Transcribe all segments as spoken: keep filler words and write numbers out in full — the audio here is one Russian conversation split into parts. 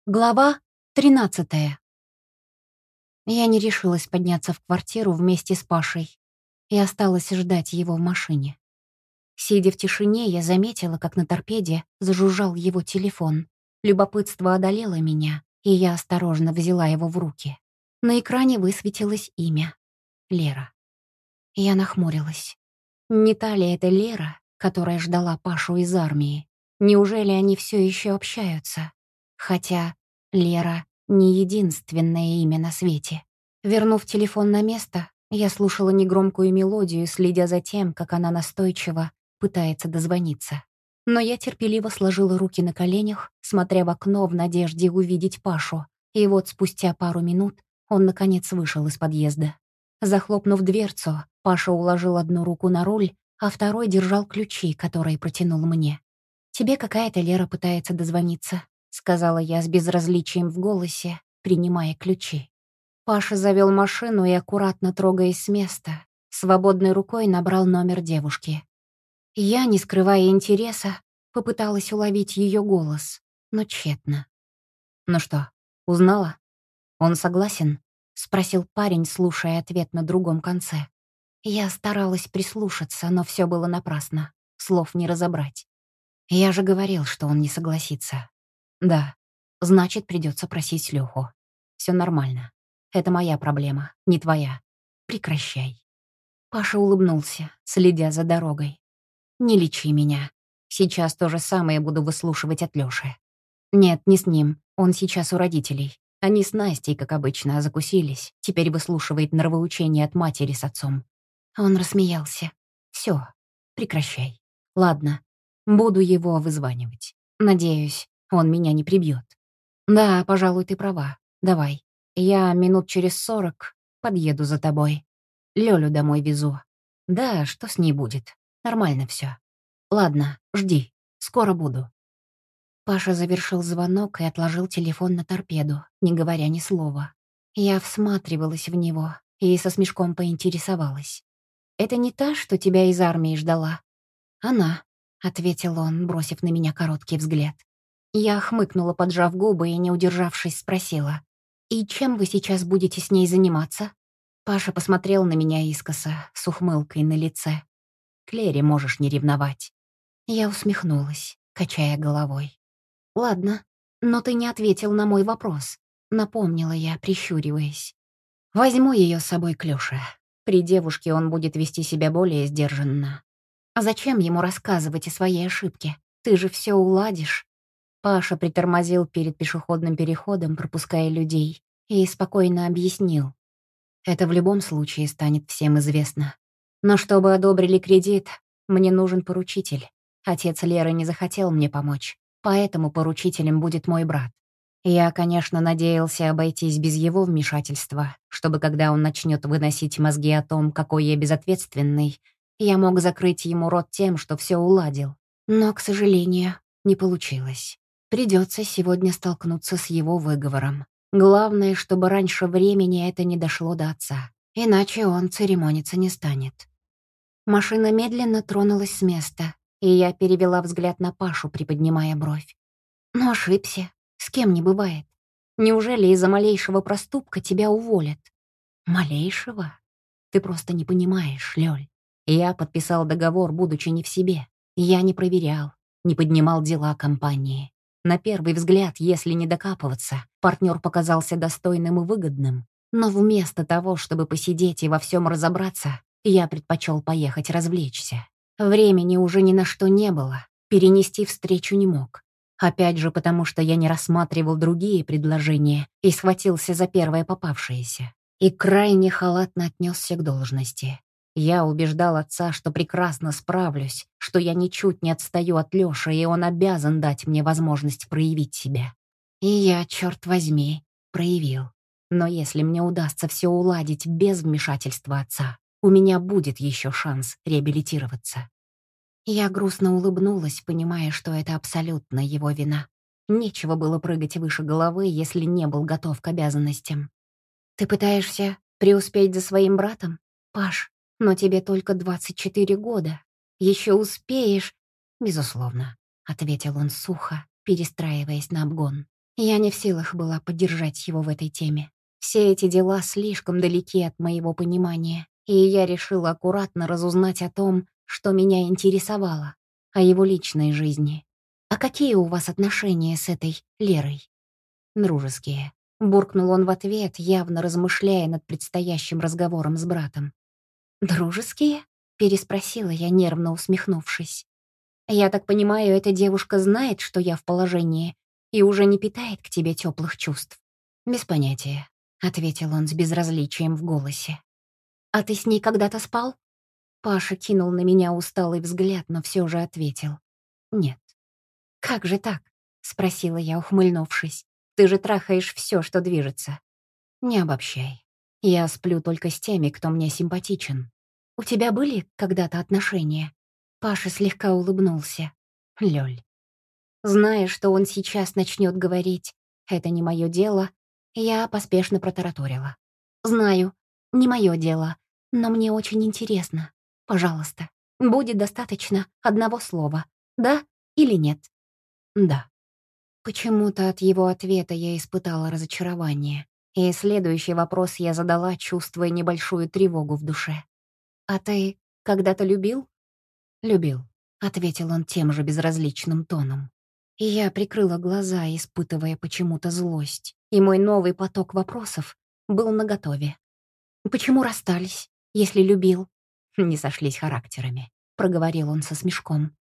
Глава тринадцатая. Я не решилась подняться в квартиру вместе с Пашей и осталась ждать его в машине. Сидя в тишине, я заметила, как на торпеде зажужжал его телефон. Любопытство одолело меня, и я осторожно взяла его в руки. На экране высветилось имя — Лера. Я нахмурилась. Не та ли это Лера, которая ждала Пашу из армии? Неужели они все еще общаются? Хотя Лера — не единственное имя на свете. Вернув телефон на место, я слушала негромкую мелодию, следя за тем, как она настойчиво пытается дозвониться. Но я терпеливо сложила руки на коленях, смотря в окно в надежде увидеть Пашу. И вот спустя пару минут он, наконец, вышел из подъезда. Захлопнув дверцу, Паша уложил одну руку на руль, а второй держал ключи, которые протянул мне. «Тебе какая-то Лера пытается дозвониться», — сказала я с безразличием в голосе, принимая ключи. Паша завел машину и, аккуратно трогаясь с места, свободной рукой набрал номер девушки. Я, не скрывая интереса, попыталась уловить ее голос, но тщетно. «Ну что, узнала? Он согласен?» — спросил парень, слушая ответ на другом конце. Я старалась прислушаться, но все было напрасно. Слов не разобрать. Я же говорил, что он не согласится. Да, значит, придется просить Лёху. Все нормально. Это моя проблема, не твоя. Прекращай. Паша улыбнулся, следя за дорогой. Не лечи меня. Сейчас то же самое буду выслушивать от Лёши. Нет, не с ним. Он сейчас у родителей. Они с Настей, как обычно, закусились. Теперь выслушивает нравоучение от матери с отцом. Он рассмеялся. Все, прекращай. Ладно, буду его вызванивать. Надеюсь, он меня не прибьет. Да, пожалуй, ты права. Давай. Я минут через сорок подъеду за тобой. Лёлю домой везу. Да, что с ней будет? Нормально все. Ладно, жди. Скоро буду. Паша завершил звонок и отложил телефон на торпеду, не говоря ни слова. Я всматривалась в него и со смешком поинтересовалась. «Это не та, что тебя из армии ждала?» «Она», — ответил он, бросив на меня короткий взгляд. Я хмыкнула, поджав губы, и, не удержавшись, спросила. «И чем вы сейчас будете с ней заниматься?» Паша посмотрел на меня искоса, с ухмылкой на лице. «К Лере можешь не ревновать». Я усмехнулась, качая головой. «Ладно, но ты не ответил на мой вопрос», — напомнила я, прищуриваясь. «Возьму ее с собой к Лёше. При девушке он будет вести себя более сдержанно. А зачем ему рассказывать о своей ошибке? Ты же все уладишь». Паша притормозил перед пешеходным переходом, пропуская людей, и спокойно объяснил. «Это в любом случае станет всем известно. Но чтобы одобрили кредит, мне нужен поручитель. Отец Леры не захотел мне помочь, поэтому поручителем будет мой брат. Я, конечно, надеялся обойтись без его вмешательства, чтобы, когда он начнет выносить мозги о том, какой я безответственный, я мог закрыть ему рот тем, что все уладил. Но, к сожалению, не получилось. Придется сегодня столкнуться с его выговором. Главное, чтобы раньше времени это не дошло до отца, иначе он церемониться не станет. Машина медленно тронулась с места, и я перевела взгляд на Пашу, приподнимая бровь. Но ошибся. С кем не бывает. Неужели из-за малейшего проступка тебя уволят? Малейшего? Ты просто не понимаешь, Лёль. Я подписал договор, будучи не в себе. Я не проверял, не поднимал дела компании. На первый взгляд, если не докапываться, партнер показался достойным и выгодным. Но вместо того, чтобы посидеть и во всем разобраться, я предпочел поехать развлечься. Времени уже ни на что не было, перенести встречу не мог. Опять же, потому что я не рассматривал другие предложения и схватился за первое попавшееся. И крайне халатно отнесся к должности. Я убеждал отца, что прекрасно справлюсь, что я ничуть не отстаю от Лёши, и он обязан дать мне возможность проявить себя. И я, черт возьми, проявил. Но если мне удастся все уладить без вмешательства отца, у меня будет еще шанс реабилитироваться. Я грустно улыбнулась, понимая, что это абсолютно его вина. Нечего было прыгать выше головы, если не был готов к обязанностям. «Ты пытаешься преуспеть за своим братом, Паш? Но тебе только двадцать четыре года. Еще успеешь?» «Безусловно», — ответил он сухо, перестраиваясь на обгон. Я не в силах была поддержать его в этой теме. Все эти дела слишком далеки от моего понимания, и я решила аккуратно разузнать о том, что меня интересовало, о его личной жизни. «А какие у вас отношения с этой Лерой?» «Дружеские», — буркнул он в ответ, явно размышляя над предстоящим разговором с братом. «Дружеские?» — переспросила я, нервно усмехнувшись. «Я так понимаю, эта девушка знает, что я в положении, и уже не питает к тебе теплых чувств?» «Без понятия», — ответил он с безразличием в голосе. «А ты с ней когда-то спал?» Паша кинул на меня усталый взгляд, но все же ответил. «Нет». «Как же так?» — спросила я, ухмыльнувшись. «Ты же трахаешь все, что движется». «Не обобщай. Я сплю только с теми, кто мне симпатичен». «У тебя были когда-то отношения?» Паша слегка улыбнулся. «Лёль». Зная, что он сейчас начнет говорить «это не мое дело», я поспешно протараторила. «Знаю, не мое дело, но мне очень интересно. Пожалуйста, будет достаточно одного слова. Да или нет?» «Да». Почему-то от его ответа я испытала разочарование, и следующий вопрос я задала, чувствуя небольшую тревогу в душе. «А ты когда-то любил?» «Любил», — ответил он тем же безразличным тоном. И я прикрыла глаза, испытывая почему-то злость, и мой новый поток вопросов был наготове. «Почему расстались, если любил?» «Не сошлись характерами», — проговорил он со смешком.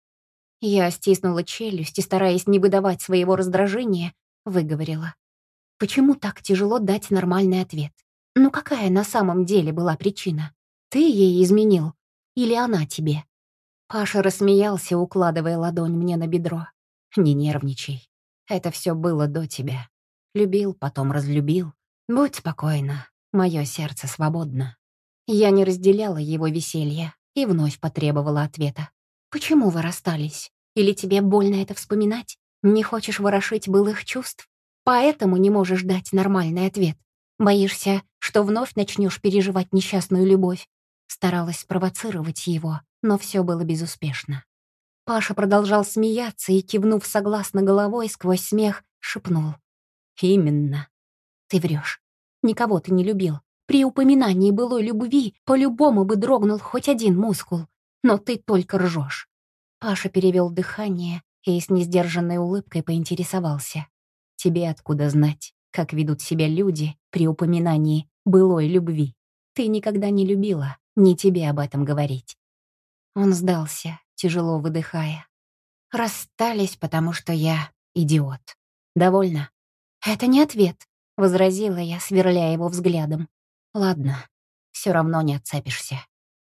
Я стиснула челюсть и, стараясь не выдавать своего раздражения, выговорила. «Почему так тяжело дать нормальный ответ? Ну какая на самом деле была причина? Ты ей изменил? Или она тебе?» Паша рассмеялся, укладывая ладонь мне на бедро. «Не нервничай. Это все было до тебя. Любил, потом разлюбил. Будь спокойна. Мое сердце свободно». Я не разделяла его веселья и вновь потребовала ответа. «Почему вы расстались? Или тебе больно это вспоминать? Не хочешь ворошить былых чувств? Поэтому не можешь дать нормальный ответ? Боишься, что вновь начнешь переживать несчастную любовь?» Старалась спровоцировать его, но все было безуспешно. Паша продолжал смеяться и, кивнув согласно головой, сквозь смех шепнул. «Именно. Ты врешь. Никого ты не любил. При упоминании былой любви по-любому бы дрогнул хоть один мускул. Но ты только ржешь». Паша перевел дыхание и с несдержанной улыбкой поинтересовался. «Тебе откуда знать, как ведут себя люди при упоминании былой любви? Ты никогда не любила, не тебе об этом говорить». Он сдался, тяжело выдыхая. «Расстались, потому что я идиот. Довольно?» «Это не ответ», — возразила я, сверляя его взглядом. «Ладно, все равно не отцепишься.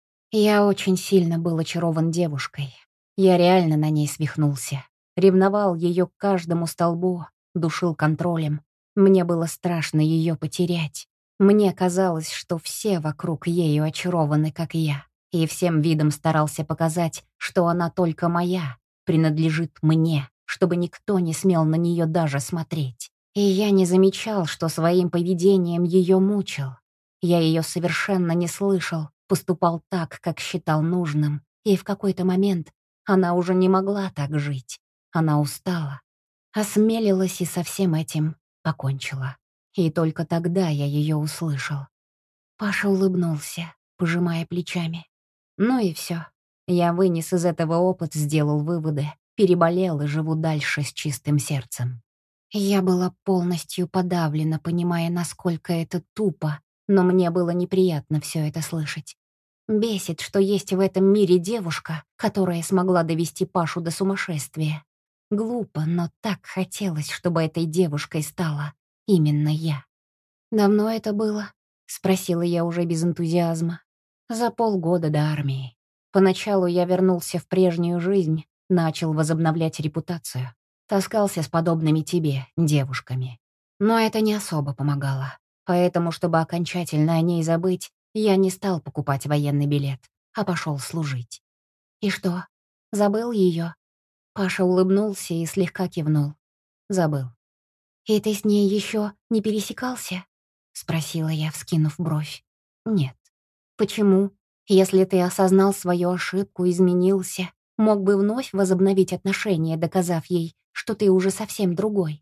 Я очень сильно был очарован девушкой. Я реально на ней свихнулся. Ревновал ее к каждому столбу, душил контролем. Мне было страшно ее потерять. Мне казалось, что все вокруг ею очарованы, как я. И всем видом старался показать, что она только моя, принадлежит мне, чтобы никто не смел на нее даже смотреть. И я не замечал, что своим поведением ее мучил. Я ее совершенно не слышал, поступал так, как считал нужным. И в какой-то момент она уже не могла так жить. Она устала, осмелилась и со всем этим покончила. И только тогда я ее услышал. Паша улыбнулся, пожимая плечами. Ну и все. Я вынес из этого опыт, сделал выводы, переболел и живу дальше с чистым сердцем. Я была полностью подавлена, понимая, насколько это тупо, но мне было неприятно все это слышать. Бесит, что есть в этом мире девушка, которая смогла довести Пашу до сумасшествия. Глупо, но так хотелось, чтобы этой девушкой стала именно я. «Давно это было?» — спросила я уже без энтузиазма. «За полгода до армии. Поначалу я вернулся в прежнюю жизнь, начал возобновлять репутацию. Таскался с подобными тебе девушками. Но это не особо помогало. Поэтому, чтобы окончательно о ней забыть, я не стал покупать военный билет, а пошел служить». «И что, забыл ее?» Паша улыбнулся и слегка кивнул. «Забыл». «И ты с ней еще не пересекался?» — спросила я, вскинув бровь. «Нет». «Почему? Если ты осознал свою ошибку, изменился, мог бы вновь возобновить отношения, доказав ей, что ты уже совсем другой».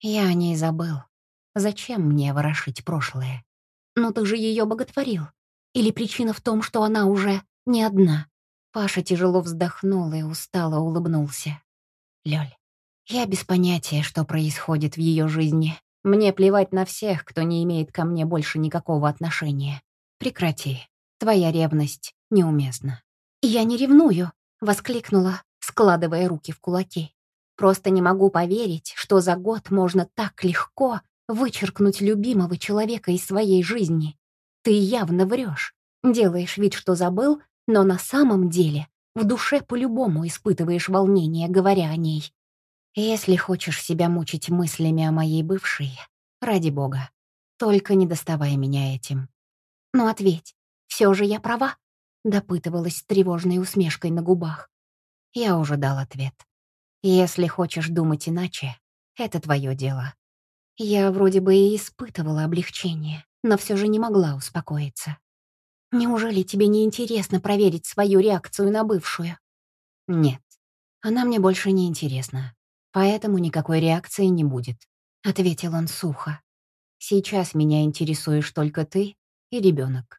Я о ней забыл. Зачем мне ворошить прошлое? Но ты же ее боготворил. Или причина в том, что она уже не одна? Паша тяжело вздохнул и устало улыбнулся. Лёль, я без понятия, что происходит в ее жизни. Мне плевать на всех, кто не имеет ко мне больше никакого отношения. Прекрати. Твоя ревность неуместна. «Я не ревную», — воскликнула, складывая руки в кулаки. «Просто не могу поверить, что за год можно так легко вычеркнуть любимого человека из своей жизни. Ты явно врешь, делаешь вид, что забыл, но на самом деле в душе по-любому испытываешь волнение, говоря о ней. Если хочешь себя мучить мыслями о моей бывшей, ради бога, только не доставай меня этим. Ну ответь, все же я права?» Допытывалась с тревожной усмешкой на губах. Я уже дал ответ. Если хочешь думать иначе, это твое дело. Я вроде бы и испытывала облегчение, но все же не могла успокоиться. Неужели тебе не интересно проверить свою реакцию на бывшую? Нет, она мне больше не интересна, поэтому никакой реакции не будет, ответил он сухо. Сейчас меня интересуешь только ты и ребенок.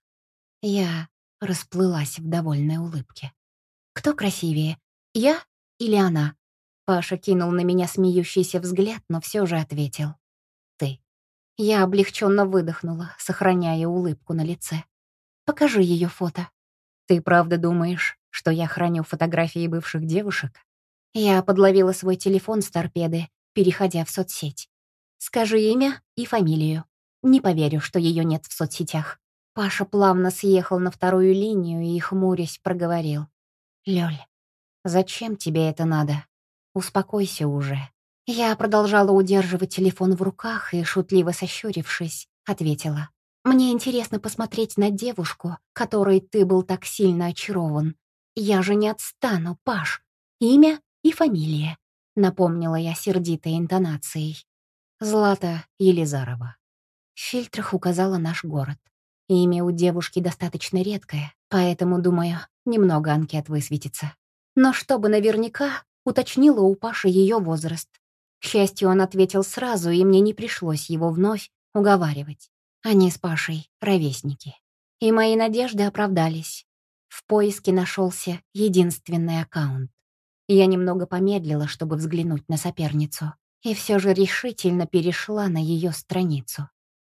Я расплылась в довольной улыбке. «Кто красивее, я или она?» Паша кинул на меня смеющийся взгляд, но все же ответил. «Ты». Я облегченно выдохнула, сохраняя улыбку на лице. «Покажи ее фото». «Ты правда думаешь, что я храню фотографии бывших девушек?» Я подловила свой телефон с торпеды, переходя в соцсеть. «Скажи имя и фамилию. Не поверю, что ее нет в соцсетях». Паша плавно съехал на вторую линию и, хмурясь, проговорил. «Лёль, зачем тебе это надо? Успокойся уже». Я продолжала удерживать телефон в руках и, шутливо сощурившись, ответила. «Мне интересно посмотреть на девушку, которой ты был так сильно очарован. Я же не отстану, Паш. Имя и фамилия», — напомнила я сердитой интонацией. «Злата Елизарова». В фильтрах указала наш город. Имя у девушки достаточно редкое, поэтому, думаю, немного анкет высветится. Но чтобы наверняка, уточнила у Паши ее возраст. К счастью, он ответил сразу, и мне не пришлось его вновь уговаривать. Они с Пашей ровесники. И мои надежды оправдались. В поиске нашелся единственный аккаунт. Я немного помедлила, чтобы взглянуть на соперницу, и все же решительно перешла на ее страницу.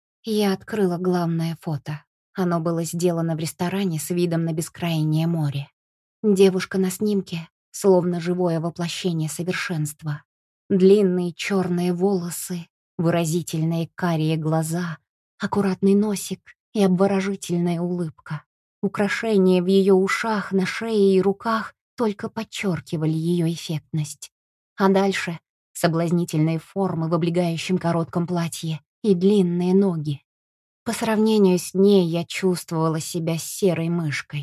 Я открыла главное фото. Оно было сделано в ресторане с видом на бескрайнее море. Девушка на снимке, словно живое воплощение совершенства. Длинные черные волосы, выразительные карие глаза, аккуратный носик и обворожительная улыбка. Украшения в ее ушах, на шее и руках только подчеркивали ее эффектность. А дальше — соблазнительные формы в облегающем коротком платье и длинные ноги. По сравнению с ней я чувствовала себя серой мышкой.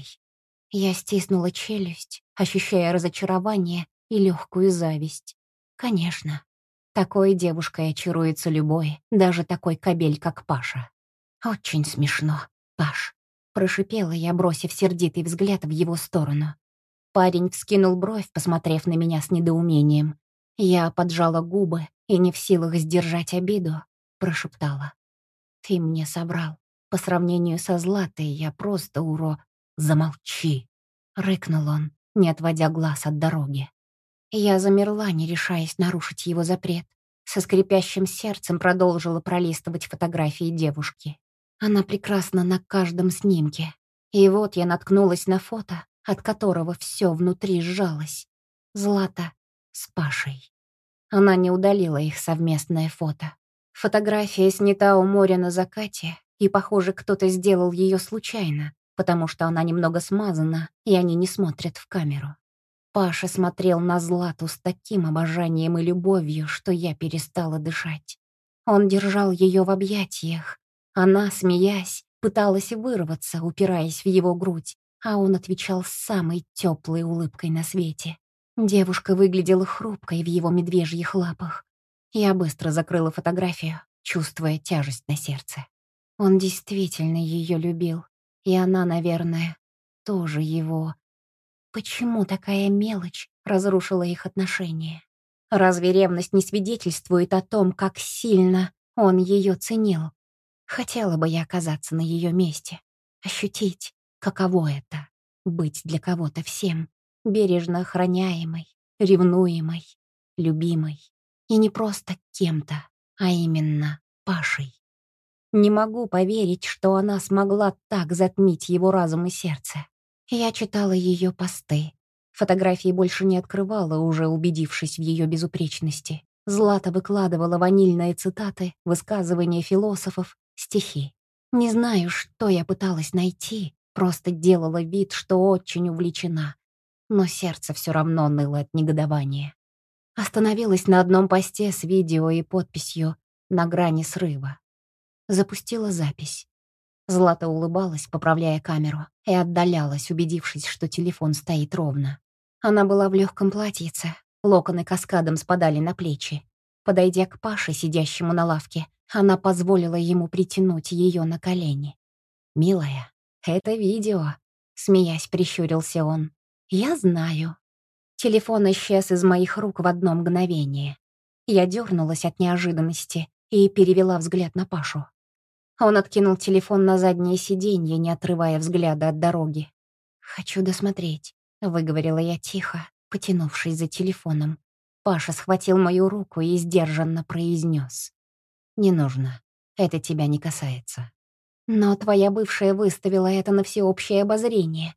Я стиснула челюсть, ощущая разочарование и легкую зависть. Конечно, такой девушкой очаруется любой, даже такой кобель, как Паша. «Очень смешно, Паш», — прошипела я, бросив сердитый взгляд в его сторону. Парень вскинул бровь, посмотрев на меня с недоумением. Я поджала губы и, не в силах сдержать обиду, прошептала. «Ты мне соврал. По сравнению со Златой я просто уро...» «Замолчи!» — рыкнул он, не отводя глаз от дороги. Я замерла, не решаясь нарушить его запрет. Со скрипящим сердцем продолжила пролистывать фотографии девушки. Она прекрасна на каждом снимке. И вот я наткнулась на фото, от которого все внутри сжалось. Злата с Пашей. Она не удалила их совместное фото. Фотография снята у моря на закате, и, похоже, кто-то сделал ее случайно, потому что она немного смазана, и они не смотрят в камеру. Паша смотрел на Злату с таким обожанием и любовью, что я перестала дышать. Он держал ее в объятиях. Она, смеясь, пыталась вырваться, упираясь в его грудь, а он отвечал с самой теплой улыбкой на свете. Девушка выглядела хрупкой в его медвежьих лапах. Я быстро закрыла фотографию, чувствуя тяжесть на сердце. Он действительно ее любил, и она, наверное, тоже его. Почему такая мелочь разрушила их отношения? Разве ревность не свидетельствует о том, как сильно он ее ценил? Хотела бы я оказаться на ее месте, ощутить, каково это — быть для кого-то всем, бережно охраняемой, ревнуемой, любимой. И не просто кем-то, а именно Пашей. Не могу поверить, что она смогла так затмить его разум и сердце. Я читала ее посты. Фотографии больше не открывала, уже убедившись в ее безупречности. Злата выкладывала ванильные цитаты, высказывания философов, стихи. Не знаю, что я пыталась найти, просто делала вид, что очень увлечена. Но сердце все равно ныло от негодования. Остановилась на одном посте с видео и подписью «На грани срыва». Запустила запись. Злата улыбалась, поправляя камеру, и отдалялась, убедившись, что телефон стоит ровно. Она была в легком платьице, локоны каскадом спадали на плечи. Подойдя к Паше, сидящему на лавке, она позволила ему притянуть ее на колени. «Милая, это видео», — смеясь прищурился он. «Я знаю». Телефон исчез из моих рук в одно мгновение. Я дернулась от неожиданности и перевела взгляд на Пашу. Он откинул телефон на заднее сиденье, не отрывая взгляда от дороги. «Хочу досмотреть», — выговорила я тихо, потянувшись за телефоном. Паша схватил мою руку и сдержанно произнес: «Не нужно. Это тебя не касается». «Но твоя бывшая выставила это на всеобщее обозрение».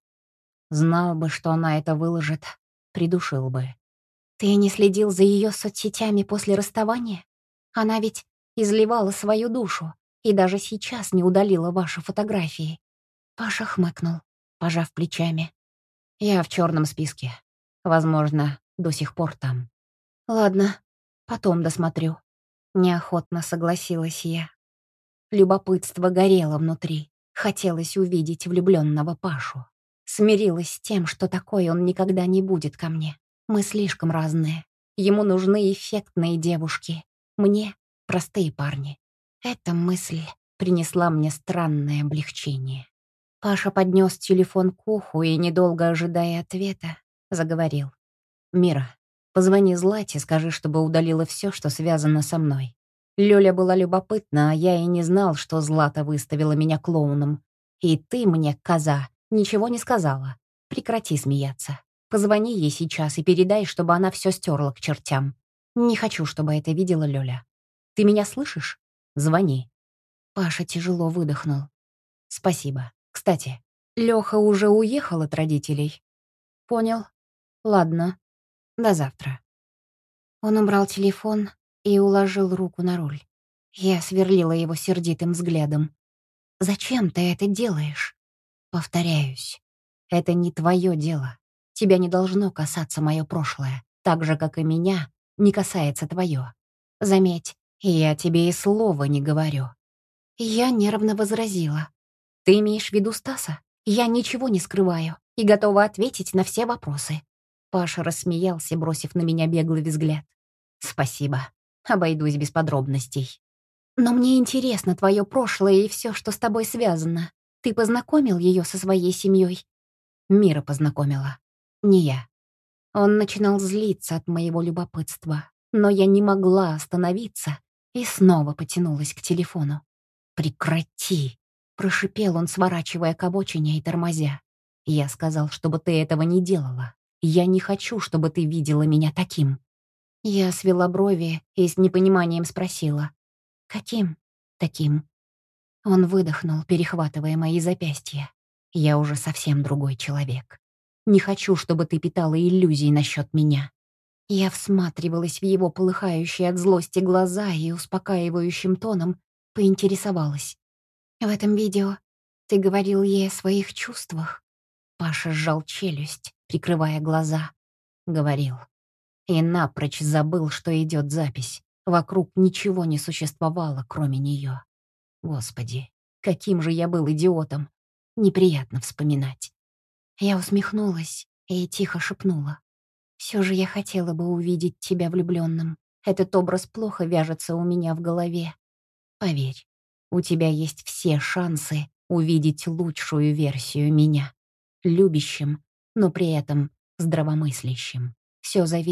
«Знал бы, что она это выложит, придушил бы». «Ты не следил за ее соцсетями после расставания? Она ведь изливала свою душу и даже сейчас не удалила ваши фотографии». Паша хмыкнул, пожав плечами. «Я в черном списке. Возможно, до сих пор там». «Ладно, потом досмотрю». Неохотно согласилась я. Любопытство горело внутри. Хотелось увидеть влюбленного Пашу. Смирилась с тем, что такой он никогда не будет ко мне. Мы слишком разные. Ему нужны эффектные девушки. Мне — простые парни. Эта мысль принесла мне странное облегчение. Паша поднес телефон к уху и, недолго ожидая ответа, заговорил. «Мира, позвони Злате, скажи, чтобы удалила все, что связано со мной. Лёля была любопытна, а я и не знал, что Злата выставила меня клоуном. И ты мне, коза, ничего не сказала. Прекрати смеяться. Позвони ей сейчас и передай, чтобы она все стерла к чертям. Не хочу, чтобы это видела Лёля. Ты меня слышишь? Звони». Паша тяжело выдохнул. «Спасибо. Кстати, Лёха уже уехал от родителей?» «Понял. Ладно. До завтра». Он убрал телефон и уложил руку на руль. Я сверлила его сердитым взглядом. «Зачем ты это делаешь?» «Повторяюсь, это не твое дело. Тебя не должно касаться мое прошлое, так же, как и меня не касается твое. Заметь, я тебе и слова не говорю». Я нервно возразила. «Ты имеешь в виду Стаса? Я ничего не скрываю и готова ответить на все вопросы». Паша рассмеялся, бросив на меня беглый взгляд. «Спасибо. Обойдусь без подробностей. Но мне интересно твое прошлое и все, что с тобой связано. Ты познакомил ее со своей семьей?» Мира познакомила. Не я. Он начинал злиться от моего любопытства, но я не могла остановиться и снова потянулась к телефону. «Прекрати!» — прошипел он, сворачивая к обочине и тормозя. «Я сказал, чтобы ты этого не делала. Я не хочу, чтобы ты видела меня таким». Я свела брови и с непониманием спросила: «Каким таким?» Он выдохнул, перехватывая мои запястья. «Я уже совсем другой человек. Не хочу, чтобы ты питала иллюзий насчет меня». Я всматривалась в его полыхающие от злости глаза и успокаивающим тоном поинтересовалась: «В этом видео ты говорил ей о своих чувствах?» Паша сжал челюсть, прикрывая глаза. Говорил. И напрочь забыл, что идет запись. Вокруг ничего не существовало, кроме нее. Господи, каким же я был идиотом. Неприятно вспоминать. Я усмехнулась и тихо шепнула: «Все же я хотела бы увидеть тебя влюбленным. Этот образ плохо вяжется у меня в голове. Поверь, у тебя есть все шансы увидеть лучшую версию меня. Любящим, но при этом здравомыслящим. Все зависит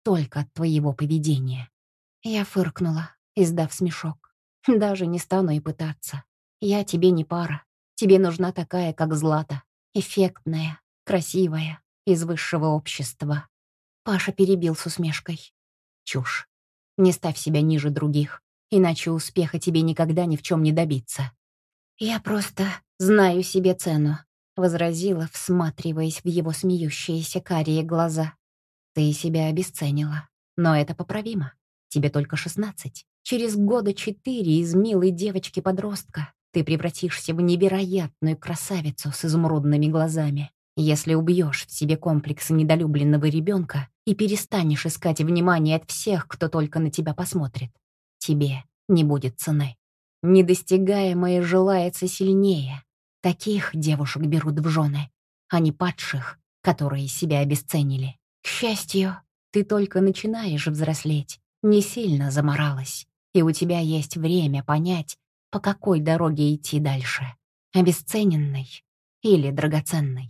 только от твоего поведения». Я фыркнула, издав смешок. «Даже не стану и пытаться. Я тебе не пара. Тебе нужна такая, как Злата. Эффектная, красивая, из высшего общества». Паша перебил с усмешкой. «Чушь. Не ставь себя ниже других, иначе успеха тебе никогда ни в чем не добиться». «Я просто знаю себе цену», — возразила, всматриваясь в его смеющиеся карие глаза. «Ты себя обесценила, но это поправимо. Тебе только шестнадцать. Через года четыре из милой девочки-подростка ты превратишься в невероятную красавицу с изумрудными глазами. Если убьешь в себе комплекс недолюбленного ребенка и перестанешь искать внимание от всех, кто только на тебя посмотрит, тебе не будет цены. Недостигаемое желается сильнее. Таких девушек берут в жены, а не падших, которые себя обесценили. К счастью, ты только начинаешь взрослеть, не сильно заморалась, и у тебя есть время понять, по какой дороге идти дальше. Обесцененной или драгоценной.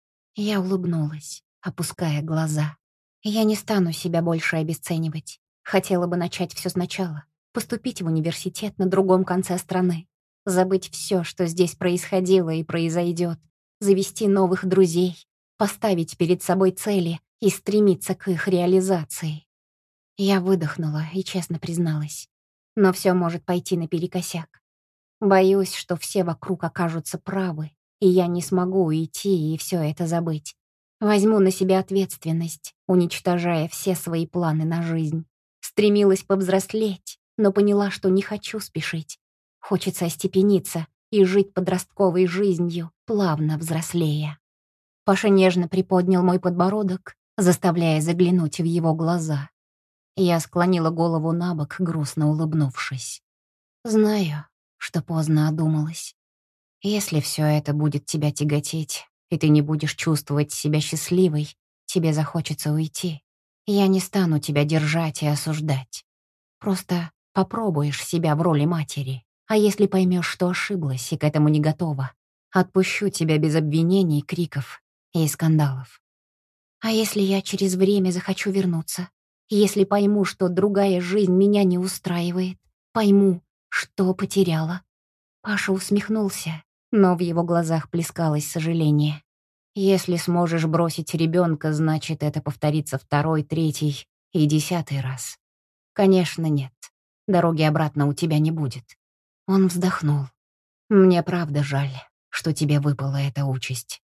Я улыбнулась, опуская глаза. Я не стану себя больше обесценивать. Хотела бы начать все сначала. Поступить в университет на другом конце страны. Забыть все, что здесь происходило и произойдет. Завести новых друзей. Поставить перед собой цели и стремиться к их реализации. Я выдохнула и честно призналась. Но все может пойти наперекосяк. Боюсь, что все вокруг окажутся правы, и я не смогу уйти и все это забыть. Возьму на себя ответственность, уничтожая все свои планы на жизнь. Стремилась повзрослеть, но поняла, что не хочу спешить. Хочется остепениться и жить подростковой жизнью, плавно взрослея. Паша нежно приподнял мой подбородок, заставляя заглянуть в его глаза. Я склонила голову на бок, грустно улыбнувшись. Знаю, что поздно одумалась. Если все это будет тебя тяготить, и ты не будешь чувствовать себя счастливой, тебе захочется уйти. Я не стану тебя держать и осуждать. Просто попробуешь себя в роли матери. А если поймешь, что ошиблась и к этому не готова, отпущу тебя без обвинений, криков и скандалов. А если я через время захочу вернуться? Если пойму, что другая жизнь меня не устраивает? Пойму, что потеряла? Паша усмехнулся, но в его глазах плескалось сожаление. Если сможешь бросить ребенка, значит, это повторится второй, третий и десятый раз. Конечно, нет. Дороги обратно у тебя не будет. Он вздохнул. Мне правда жаль, что тебе выпала эта участь.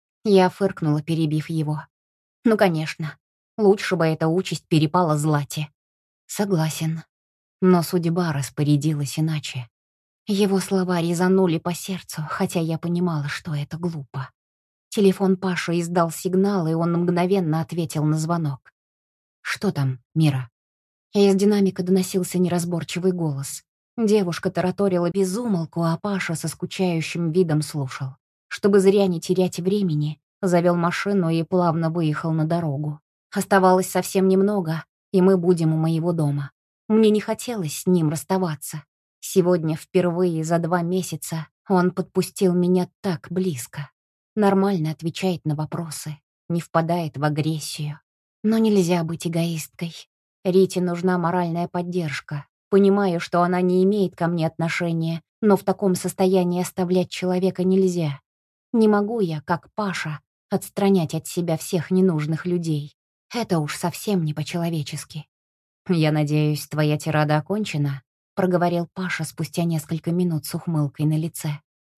Я фыркнула, перебив его. Ну, конечно. Лучше бы эта участь перепала Злате. Согласен. Но судьба распорядилась иначе. Его слова резанули по сердцу, хотя я понимала, что это глупо. Телефон Паши издал сигнал, и он мгновенно ответил на звонок. «Что там, Мира?» Из динамика доносился неразборчивый голос. Девушка тараторила без умолку, а Паша со скучающим видом слушал. Чтобы зря не терять времени, завел машину и плавно выехал на дорогу. Оставалось совсем немного, и мы будем у моего дома. Мне не хотелось с ним расставаться. Сегодня впервые за два месяца он подпустил меня так близко. Нормально отвечает на вопросы, не впадает в агрессию. Но нельзя быть эгоисткой. Рите нужна моральная поддержка. Понимаю, что она не имеет ко мне отношения, но в таком состоянии оставлять человека нельзя. Не могу я, как Паша, отстранять от себя всех ненужных людей. Это уж совсем не по-человечески. «Я надеюсь, твоя тирада окончена?» — проговорил Паша спустя несколько минут с ухмылкой на лице.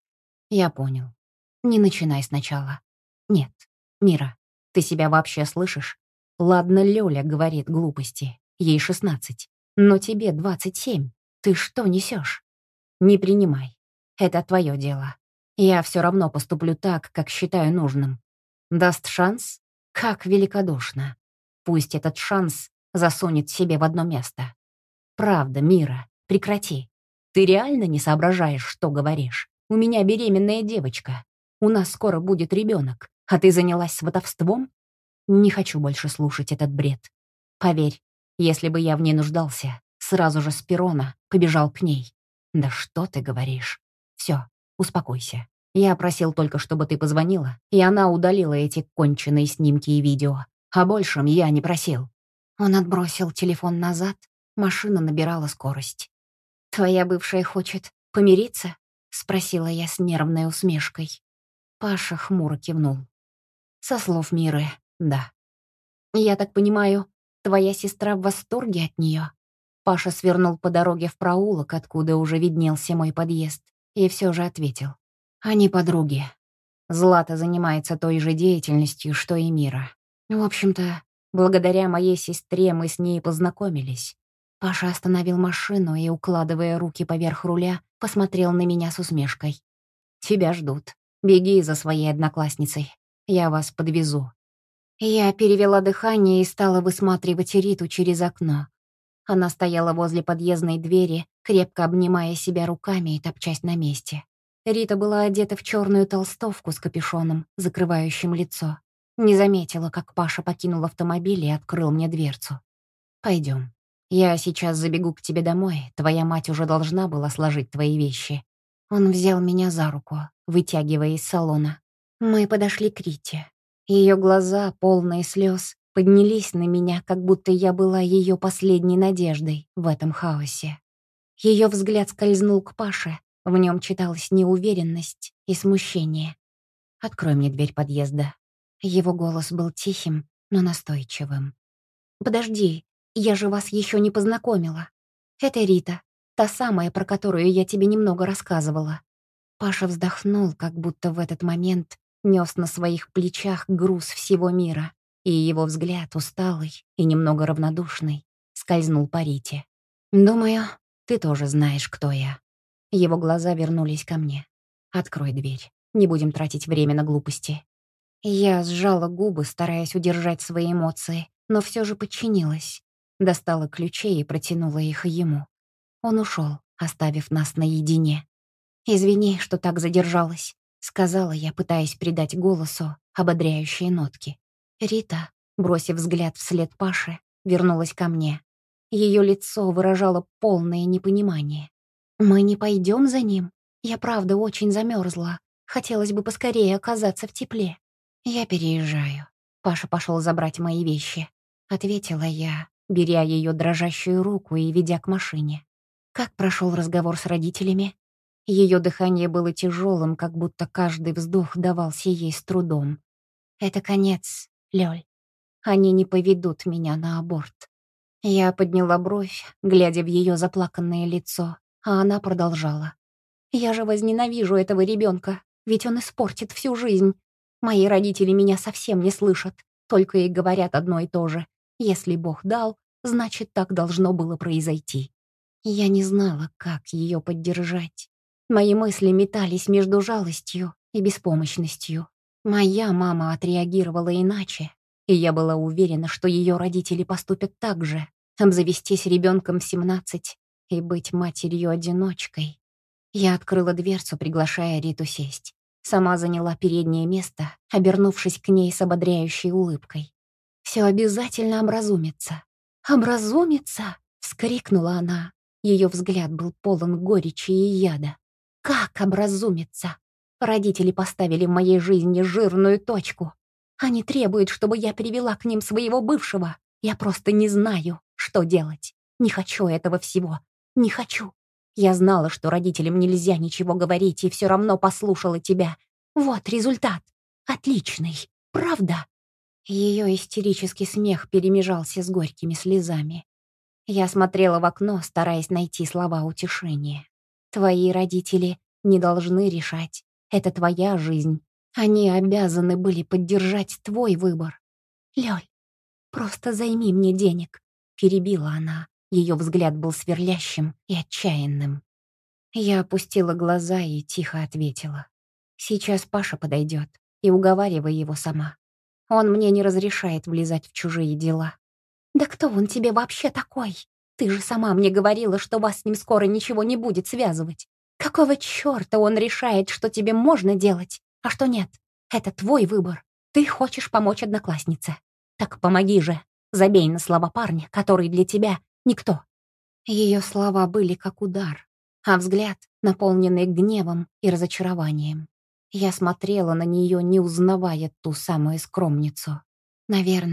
«Я понял. Не начинай сначала. Нет, Мира, ты себя вообще слышишь? Ладно, Лёля говорит глупости, ей шестнадцать, но тебе двадцать семь. Ты что несешь? Не принимай. Это твое дело. Я все равно поступлю так, как считаю нужным. Даст шанс? Как великодушно. Пусть этот шанс засунет себе в одно место. Правда, Мира, прекрати. Ты реально не соображаешь, что говоришь? У меня беременная девочка. У нас скоро будет ребенок, а ты занялась сватовством? Не хочу больше слушать этот бред. Поверь, если бы я в ней нуждался, сразу же с перрона побежал к ней. Да что ты говоришь? Все, успокойся. Я просил только, чтобы ты позвонила, и она удалила эти конченые снимки и видео. О большем я не просил. Он отбросил телефон назад, машина набирала скорость. «Твоя бывшая хочет помириться?» — спросила я с нервной усмешкой. Паша хмуро кивнул. Со слов Миры, да. «Я так понимаю, твоя сестра в восторге от нее?» Паша свернул по дороге в проулок, откуда уже виднелся мой подъезд, и все же ответил. «Они подруги. Злата занимается той же деятельностью, что и Мира. В общем-то, благодаря моей сестре мы с ней познакомились». Паша остановил машину и, укладывая руки поверх руля, посмотрел на меня с усмешкой. «Тебя ждут. Беги за своей одноклассницей. Я вас подвезу». Я перевела дыхание и стала высматривать Риту через окно. Она стояла возле подъездной двери, крепко обнимая себя руками и топчась на месте. Рита была одета в черную толстовку с капюшоном, закрывающим лицо. Не заметила, как Паша покинул автомобиль и открыл мне дверцу. «Пойдем. Я сейчас забегу к тебе домой. Твоя мать уже должна была сложить твои вещи». Он взял меня за руку, вытягивая из салона. Мы подошли к Рите. Ее глаза, полные слез, поднялись на меня, как будто я была ее последней надеждой в этом хаосе. Ее взгляд скользнул к Паше, в нем читалась неуверенность и смущение. «Открой мне дверь подъезда». Его голос был тихим, но настойчивым. «Подожди, я же вас еще не познакомила. Это Рита, та самая, про которую я тебе немного рассказывала». Паша вздохнул, как будто в этот момент нес на своих плечах груз всего мира, и его взгляд, усталый и немного равнодушный, скользнул по Рите. «Думаю, ты тоже знаешь, кто я». Его глаза вернулись ко мне. «Открой дверь. Не будем тратить время на глупости». Я сжала губы, стараясь удержать свои эмоции, но все же подчинилась. Достала ключи и протянула их ему. Он ушел, оставив нас наедине. «Извини, что так задержалась», — сказала я, пытаясь придать голосу ободряющие нотки. Рита, бросив взгляд вслед Паше, вернулась ко мне. Ее лицо выражало полное непонимание. «Мы не пойдем за ним? Я правда очень замерзла. Хотелось бы поскорее оказаться в тепле». «Я переезжаю». Паша пошел забрать мои вещи. Ответила я, беря ее дрожащую руку и ведя к машине. Как прошел разговор с родителями? Ее дыхание было тяжелым, как будто каждый вздох давался ей с трудом. «Это конец, Лёль. Они не поведут меня на аборт». Я подняла бровь, глядя в ее заплаканное лицо, а она продолжала. «Я же возненавижу этого ребенка, ведь он испортит всю жизнь. Мои родители меня совсем не слышат, только и говорят одно и то же. Если Бог дал, значит, так должно было произойти». Я не знала, как ее поддержать. Мои мысли метались между жалостью и беспомощностью. Моя мама отреагировала иначе, и я была уверена, что ее родители поступят так же, обзавестись ребенком в семнадцать и быть матерью-одиночкой. Я открыла дверцу, приглашая Риту сесть. Сама заняла переднее место, обернувшись к ней с ободряющей улыбкой. «Все обязательно образумится». «Образумится?» — вскрикнула она. Ее взгляд был полон горечи и яда. «Как образумится? Родители поставили в моей жизни жирную точку. Они требуют, чтобы я привела к ним своего бывшего. Я просто не знаю, что делать. Не хочу этого всего. Не хочу. Я знала, что родителям нельзя ничего говорить, и все равно послушала тебя. Вот результат. Отличный. Правда?» Ее истерический смех перемежался с горькими слезами. Я смотрела в окно, стараясь найти слова утешения. «Твои родители не должны решать. Это твоя жизнь. Они обязаны были поддержать твой выбор. Лёль, просто займи мне денег», — перебила она. Ее взгляд был сверлящим и отчаянным. Я опустила глаза и тихо ответила. «Сейчас Паша подойдет, и уговаривай его сама. Он мне не разрешает влезать в чужие дела». «Да кто он тебе вообще такой? Ты же сама мне говорила, что вас с ним скоро ничего не будет связывать. Какого чёрта он решает, что тебе можно делать, а что нет? Это твой выбор. Ты хочешь помочь однокласснице. Так помоги же. Забей на слова парня, который для тебя никто». Ее слова были как удар, а взгляд, наполненный гневом и разочарованием. Я смотрела на нее, не узнавая ту самую скромницу. Наверное,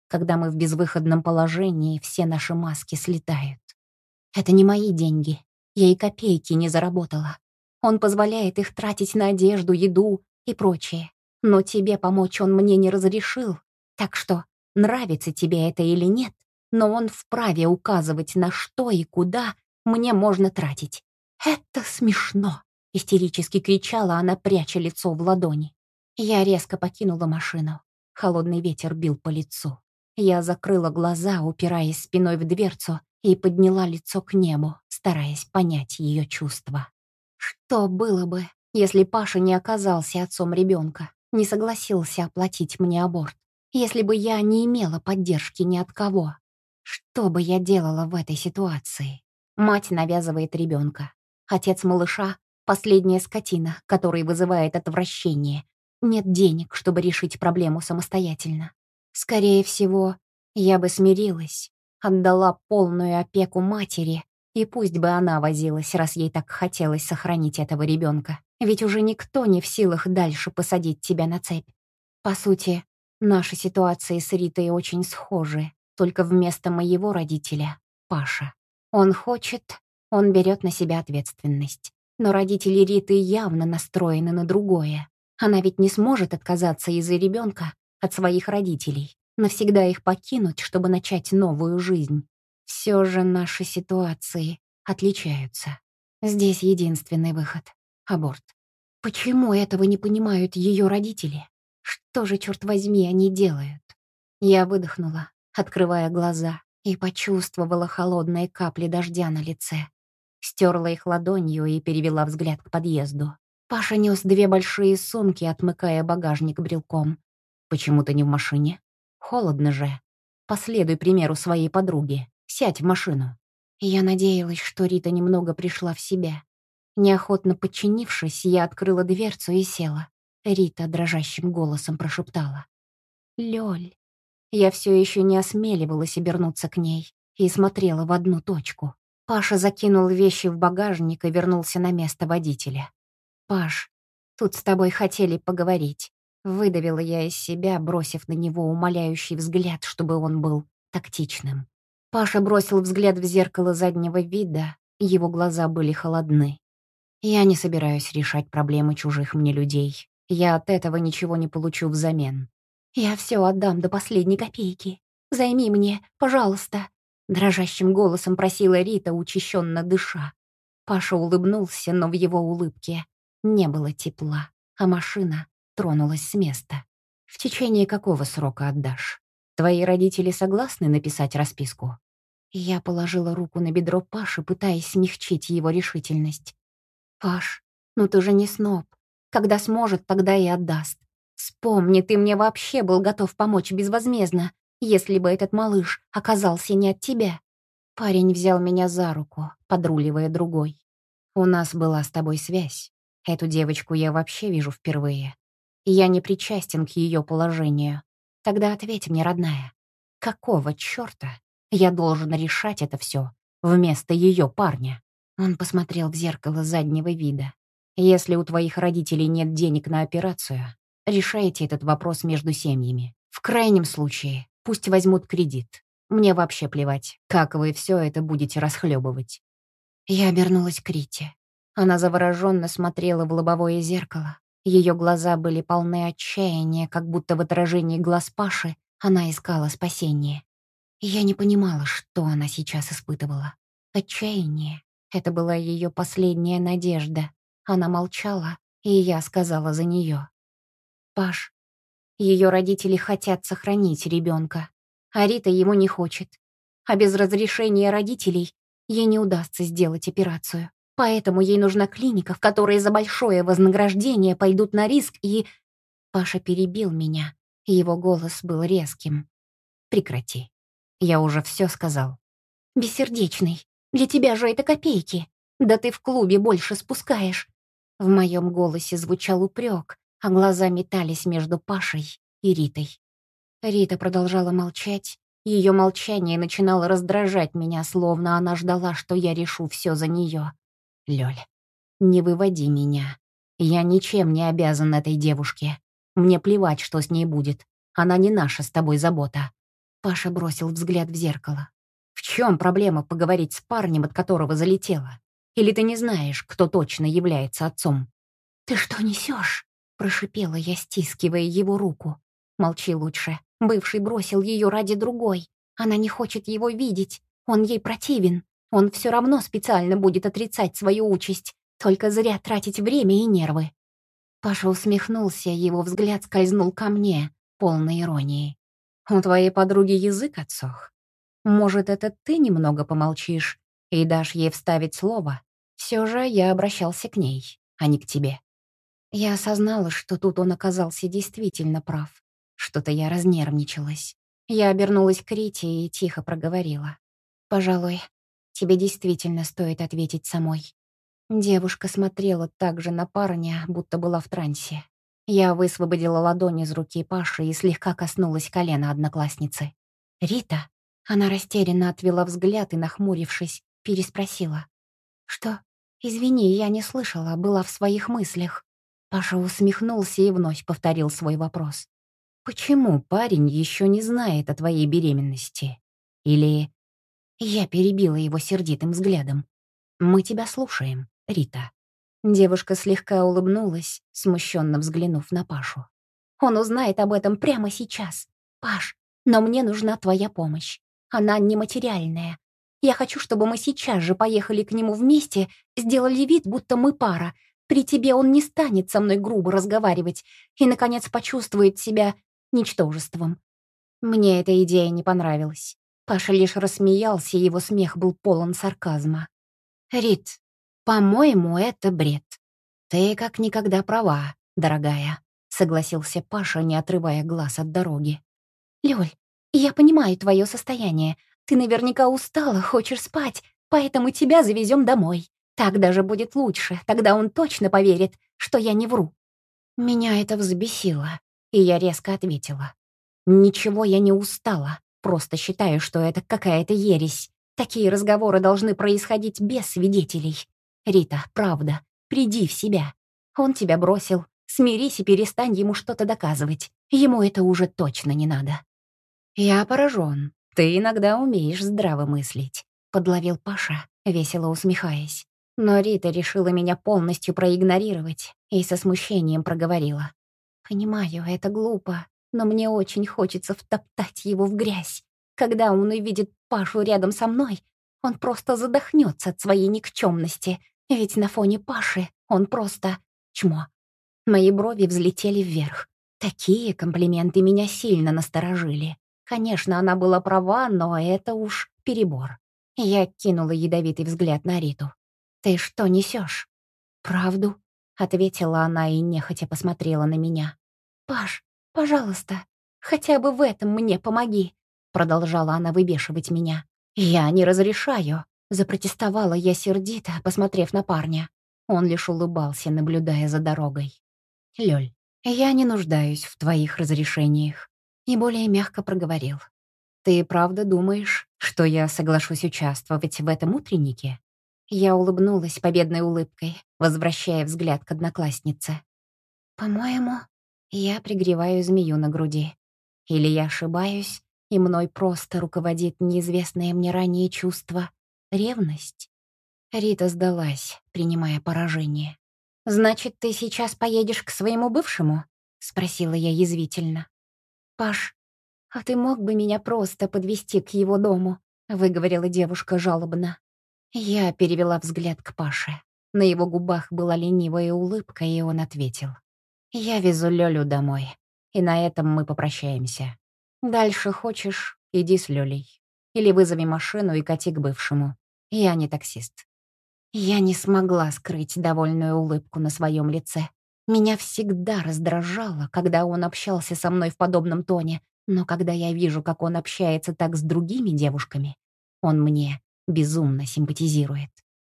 когда мы в безвыходном положении, все наши маски слетают. Это не мои деньги. Я и копейки не заработала. Он позволяет их тратить на одежду, еду и прочее. Но тебе помочь он мне не разрешил. Так что, нравится тебе это или нет, но он вправе указывать, на что и куда мне можно тратить. «Это смешно!» — истерически кричала она, пряча лицо в ладони. Я резко покинула машину. Холодный ветер бил по лицу. Я закрыла глаза, упираясь спиной в дверцу, и подняла лицо к небу, стараясь понять ее чувства. Что было бы, если Паша не оказался отцом ребенка, не согласился оплатить мне аборт, если бы я не имела поддержки ни от кого? Что бы я делала в этой ситуации? Мать навязывает ребенка. Отец малыша — последняя скотина, который вызывает отвращение. Нет денег, чтобы решить проблему самостоятельно. Скорее всего, я бы смирилась, отдала полную опеку матери, и пусть бы она возилась, раз ей так хотелось сохранить этого ребенка. Ведь уже никто не в силах дальше посадить тебя на цепь. По сути, наши ситуации с Ритой очень схожи, только вместо моего родителя — Паша. Он хочет, он берет на себя ответственность. Но родители Риты явно настроены на другое. Она ведь не сможет отказаться из-за ребенка от своих родителей, навсегда их покинуть, чтобы начать новую жизнь. Все же наши ситуации отличаются. Здесь единственный выход — аборт. Почему этого не понимают ее родители? Что же, черт возьми, они делают? Я выдохнула, открывая глаза, и почувствовала холодные капли дождя на лице. Стерла их ладонью и перевела взгляд к подъезду. Паша нес две большие сумки, отмыкая багажник брелком. «Почему ты не в машине? Холодно же. Последуй примеру своей подруги. Сядь в машину». Я надеялась, что Рита немного пришла в себя. Неохотно подчинившись, я открыла дверцу и села. Рита дрожащим голосом прошептала: «Лёль». Я все еще не осмеливалась обернуться к ней и смотрела в одну точку. Паша закинул вещи в багажник и вернулся на место водителя. «Паш, тут с тобой хотели поговорить». Выдавила я из себя, бросив на него умоляющий взгляд, чтобы он был тактичным. Паша бросил взгляд в зеркало заднего вида, его глаза были холодны. «Я не собираюсь решать проблемы чужих мне людей. Я от этого ничего не получу взамен. Я все отдам до последней копейки. Займи мне, пожалуйста», — дрожащим голосом просила Рита, учащенно дыша. Паша улыбнулся, но в его улыбке не было тепла, а машина тронулась с места. «В течение какого срока отдашь? Твои родители согласны написать расписку?» Я положила руку на бедро Паши, пытаясь смягчить его решительность. «Паш, ну ты же не сноб. Когда сможет, тогда и отдаст. Вспомни, ты мне вообще был готов помочь безвозмездно, если бы этот малыш оказался не от тебя». Парень взял меня за руку, подруливая другой. «У нас была с тобой связь. Эту девочку я вообще вижу впервые. Я не причастен к ее положению. Тогда ответь мне, родная, какого чёрта я должен решать это все вместо ее парня?» Он посмотрел в зеркало заднего вида. «Если у твоих родителей нет денег на операцию, решайте этот вопрос между семьями. В крайнем случае, пусть возьмут кредит. Мне вообще плевать, как вы все это будете расхлебывать». Я обернулась к Рите. Она завороженно смотрела в лобовое зеркало. Ее глаза были полны отчаяния, как будто в отражении глаз Паши она искала спасения. Я не понимала, что она сейчас испытывала. Отчаяние — это была ее последняя надежда. Она молчала, и я сказала за нее: «Паш, ее родители хотят сохранить ребенка, а Рита ему не хочет. А без разрешения родителей ей не удастся сделать операцию. Поэтому ей нужна клиника, в которой за большое вознаграждение пойдут на риск и...» Паша перебил меня, и его голос был резким. «Прекрати. Я уже все сказал». «Бессердечный, для тебя же это копейки. Да ты в клубе больше спускаешь». В моем голосе звучал упрек, а глаза метались между Пашей и Ритой. Рита продолжала молчать. Ее молчание начинало раздражать меня, словно она ждала, что я решу все за нее. «Лёль, не выводи меня. Я ничем не обязан этой девушке. Мне плевать, что с ней будет. Она не наша с тобой забота». Паша бросил взгляд в зеркало. «В чем проблема поговорить с парнем, от которого залетела? Или ты не знаешь, кто точно является отцом?» «Ты что несешь?» — прошипела я, стискивая его руку. «Молчи лучше. Бывший бросил ее ради другой. Она не хочет его видеть. Он ей противен. Он все равно специально будет отрицать свою участь. Только зря тратить время и нервы». Паша усмехнулся, его взгляд скользнул ко мне, полной иронии. «У твоей подруги язык отсох. Может, это ты немного помолчишь и дашь ей вставить слово? Все же я обращался к ней, а не к тебе». Я осознала, что тут он оказался действительно прав. Что-то я разнервничалась. Я обернулась к Рите и тихо проговорила. «Пожалуй, тебе действительно стоит ответить самой». Девушка смотрела также на парня, будто была в трансе. Я высвободила ладонь из руки Паши и слегка коснулась колена одноклассницы. «Рита?» Она растерянно отвела взгляд и, нахмурившись, переспросила. «Что? Извини, я не слышала, была в своих мыслях». Паша усмехнулся и вновь повторил свой вопрос. «Почему парень еще не знает о твоей беременности? Или...» Я перебила его сердитым взглядом. «Мы тебя слушаем, Рита». Девушка слегка улыбнулась, смущенно взглянув на Пашу. «Он узнает об этом прямо сейчас. Паш, но мне нужна твоя помощь. Она нематериальная. Я хочу, чтобы мы сейчас же поехали к нему вместе, сделали вид, будто мы пара. При тебе он не станет со мной грубо разговаривать и, наконец, почувствует себя ничтожеством». Мне эта идея не понравилась. Паша лишь рассмеялся, и его смех был полон сарказма. «Рит, по-моему, это бред. Ты как никогда права, дорогая», — согласился Паша, не отрывая глаз от дороги. «Лёль, я понимаю твое состояние. Ты наверняка устала, хочешь спать, поэтому тебя завезем домой. Так даже будет лучше, тогда он точно поверит, что я не вру». Меня это взбесило, и я резко ответила. «Ничего я не устала, просто считаю, что это какая-то ересь. Такие разговоры должны происходить без свидетелей. Рита, правда, приди в себя. Он тебя бросил, смирись и перестань ему что-то доказывать. Ему это уже точно не надо». «Я поражен. Ты иногда умеешь здраво мыслить», — подловил Паша, весело усмехаясь. Но Рита решила меня полностью проигнорировать и со смущением проговорила. «Понимаю, это глупо, но мне очень хочется втоптать его в грязь. Когда он увидит Пашу рядом со мной, он просто задохнется от своей никчемности, ведь на фоне Паши он просто чмо». Мои брови взлетели вверх. Такие комплименты меня сильно насторожили. Конечно, она была права, но это уж перебор. Я кинула ядовитый взгляд на Риту. «Ты что несешь?» «Правду», — ответила она и нехотя посмотрела на меня. «Паш, пожалуйста, хотя бы в этом мне помоги», — продолжала она выбешивать меня. «Я не разрешаю», — запротестовала я сердито, посмотрев на парня. Он лишь улыбался, наблюдая за дорогой. «Лёль, я не нуждаюсь в твоих разрешениях», и более мягко проговорил. «Ты правда думаешь, что я соглашусь участвовать в этом утреннике?» Я улыбнулась победной улыбкой, возвращая взгляд к однокласснице. «По-моему, я пригреваю змею на груди. Или я ошибаюсь, и мной просто руководит неизвестное мне ранее чувство — ревность?» Рита сдалась, принимая поражение. «Значит, ты сейчас поедешь к своему бывшему?» — спросила я язвительно. «Паш, а ты мог бы меня просто подвезти к его дому?» — выговорила девушка жалобно. Я перевела взгляд к Паше. На его губах была ленивая улыбка, и он ответил. «Я везу Лёлю домой, и на этом мы попрощаемся. Дальше хочешь, иди с Лёлей. Или вызови машину и кати к бывшему. Я не таксист». Я не смогла скрыть довольную улыбку на своем лице. Меня всегда раздражало, когда он общался со мной в подобном тоне, но когда я вижу, как он общается так с другими девушками, он мне безумно симпатизирует.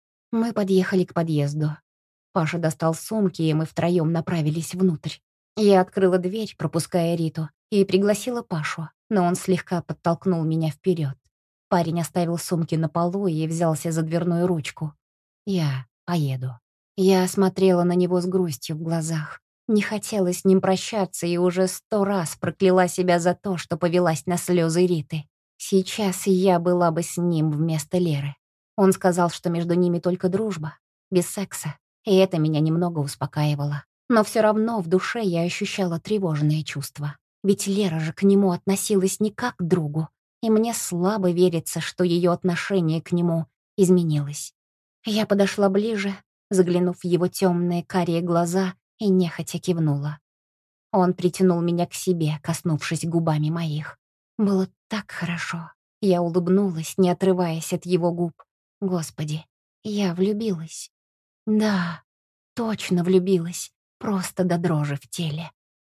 Мы подъехали к подъезду. Паша достал сумки, и мы втроем направились внутрь. Я открыла дверь, пропуская Риту, и пригласила Пашу, но он слегка подтолкнул меня вперед. Парень оставил сумки на полу и взялся за дверную ручку. «Я поеду». Я смотрела на него с грустью в глазах. Не хотела с ним прощаться и уже сто раз прокляла себя за то, что повелась на слезы Риты. Сейчас я была бы с ним вместо Леры. Он сказал, что между ними только дружба, без секса, и это меня немного успокаивало. Но все равно в душе я ощущала тревожные чувства. Ведь Лера же к нему относилась не как к другу, и мне слабо верится, что ее отношение к нему изменилось. Я подошла ближе, заглянув в его темные карие глаза, и нехотя кивнула. Он притянул меня к себе, коснувшись губами моих. Было так хорошо. Я улыбнулась, не отрываясь от его губ. Господи, я влюбилась. Да, точно влюбилась, просто до дрожи в теле.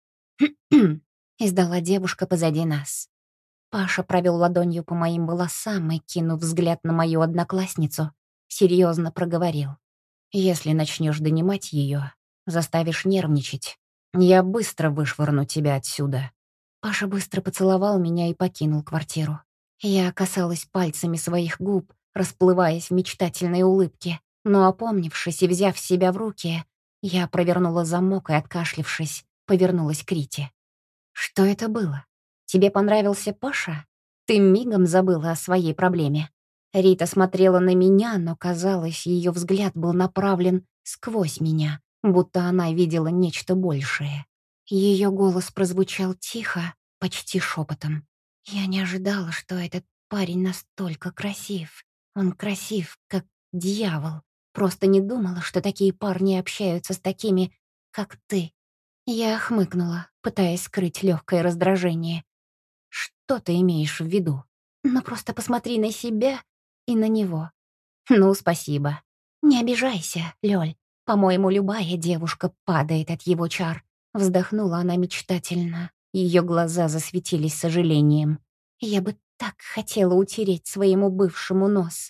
Издала девушка позади нас. Паша провел ладонью по моим волосам и, кинув взгляд на мою одноклассницу, серьезно проговорил. «Если начнешь донимать ее, заставишь нервничать, я быстро вышвырну тебя отсюда». Паша быстро поцеловал меня и покинул квартиру. Я касалась пальцами своих губ, расплываясь в мечтательной улыбке, но, опомнившись и взяв себя в руки, я провернула замок и, откашлившись, повернулась к Рите. «Что это было? Тебе понравился Паша? Ты мигом забыла о своей проблеме». Рита смотрела на меня, но, казалось, ее взгляд был направлен сквозь меня, будто она видела нечто большее. Ее голос прозвучал тихо, почти шепотом. «Я не ожидала, что этот парень настолько красив. Он красив, как дьявол. Просто не думала, что такие парни общаются с такими, как ты». Я хмыкнула, пытаясь скрыть легкое раздражение. «Что ты имеешь в виду? Ну просто посмотри на себя и на него». «Ну, спасибо». «Не обижайся, Лёль. По-моему, любая девушка падает от его чар». Вздохнула она мечтательно. Ее глаза засветились сожалением. «Я бы так хотела утереть своему бывшему нос».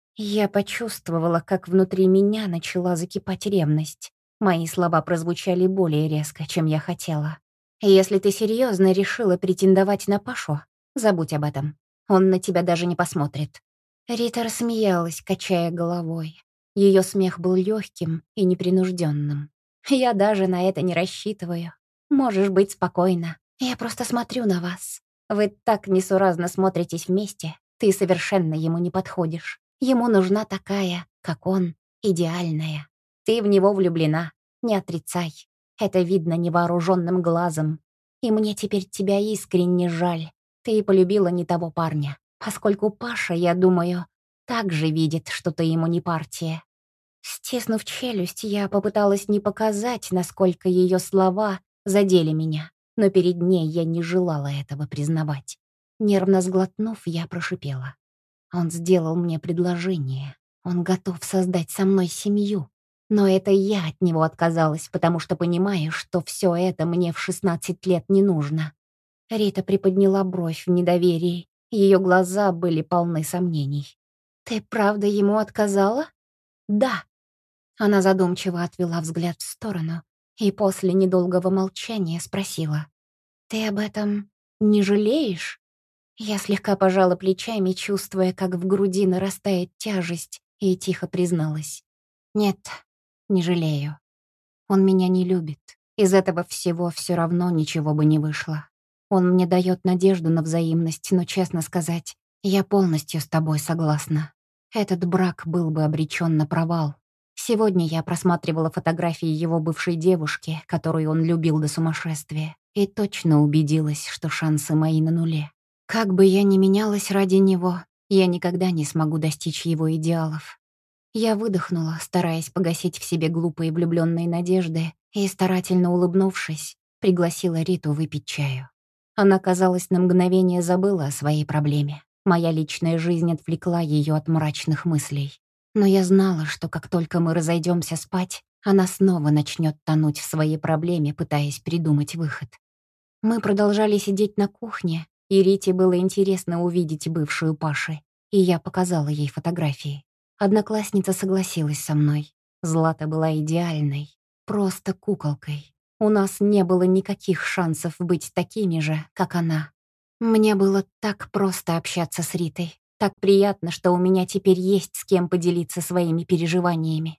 Я почувствовала, как внутри меня начала закипать ревность. Мои слова прозвучали более резко, чем я хотела. «Если ты серьезно решила претендовать на Пашу, забудь об этом. Он на тебя даже не посмотрит». Рита рассмеялась, качая головой. Ее смех был легким и непринужденным. «Я даже на это не рассчитываю. Можешь быть спокойна. Я просто смотрю на вас. Вы так несуразно смотритесь вместе. Ты совершенно ему не подходишь. Ему нужна такая, как он, идеальная. Ты в него влюблена, не отрицай. Это видно невооруженным глазом. И мне теперь тебя искренне жаль. Ты полюбила не того парня, поскольку Паша, я думаю, также видит, что ты ему не партия». Стиснув челюсть, я попыталась не показать, насколько ее слова задели меня, но перед ней я не желала этого признавать. Нервно сглотнув, я прошипела. Он сделал мне предложение. Он готов создать со мной семью. Но это я от него отказалась, потому что понимаю, что все это мне в шестнадцать лет не нужно. Рита приподняла бровь в недоверии. Ее глаза были полны сомнений. «Ты правда ему отказала?» «Да». Она задумчиво отвела взгляд в сторону и после недолгого молчания спросила. «Ты об этом не жалеешь?» Я слегка пожала плечами, чувствуя, как в груди нарастает тяжесть, и тихо призналась. «Нет, не жалею. Он меня не любит. Из этого всего все равно ничего бы не вышло. Он мне дает надежду на взаимность, но, честно сказать, я полностью с тобой согласна. Этот брак был бы обречен на провал. Сегодня я просматривала фотографии его бывшей девушки, которую он любил до сумасшествия, и точно убедилась, что шансы мои на нуле. Как бы я ни менялась ради него, я никогда не смогу достичь его идеалов. Я выдохнула, стараясь погасить в себе глупые влюбленные надежды, и, старательно улыбнувшись, пригласила Риту выпить чаю. Она, казалось, на мгновение забыла о своей проблеме. Моя личная жизнь отвлекла ее от мрачных мыслей. Но я знала, что как только мы разойдемся спать, она снова начнет тонуть в своей проблеме, пытаясь придумать выход. Мы продолжали сидеть на кухне, и Рите было интересно увидеть бывшую Паши, и я показала ей фотографии. Одноклассница согласилась со мной. Злата была идеальной, просто куколкой. У нас не было никаких шансов быть такими же, как она. Мне было так просто общаться с Ритой. Так приятно, что у меня теперь есть с кем поделиться своими переживаниями.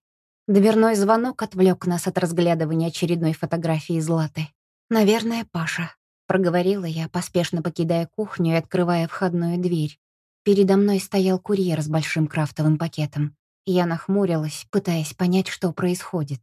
Дверной звонок отвлек нас от разглядывания очередной фотографии Златы. «Наверное, Паша», — проговорила я, поспешно покидая кухню и открывая входную дверь. Передо мной стоял курьер с большим крафтовым пакетом. Я нахмурилась, пытаясь понять, что происходит.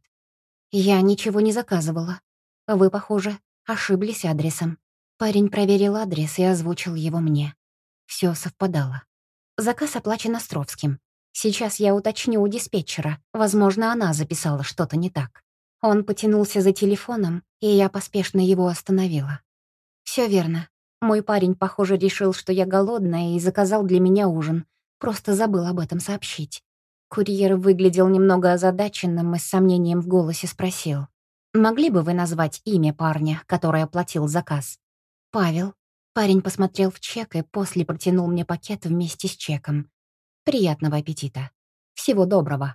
«Я ничего не заказывала. Вы, похоже, ошиблись адресом». Парень проверил адрес и озвучил его мне. Все совпадало. Заказ оплачен Островским. Сейчас я уточню у диспетчера. Возможно, она записала что-то не так. Он потянулся за телефоном, и я поспешно его остановила. Все верно. Мой парень, похоже, решил, что я голодная, и заказал для меня ужин. Просто забыл об этом сообщить. Курьер выглядел немного озадаченным и с сомнением в голосе спросил. «Могли бы вы назвать имя парня, который оплатил заказ?» «Павел». Парень посмотрел в чек и после протянул мне пакет вместе с чеком. «Приятного аппетита. Всего доброго».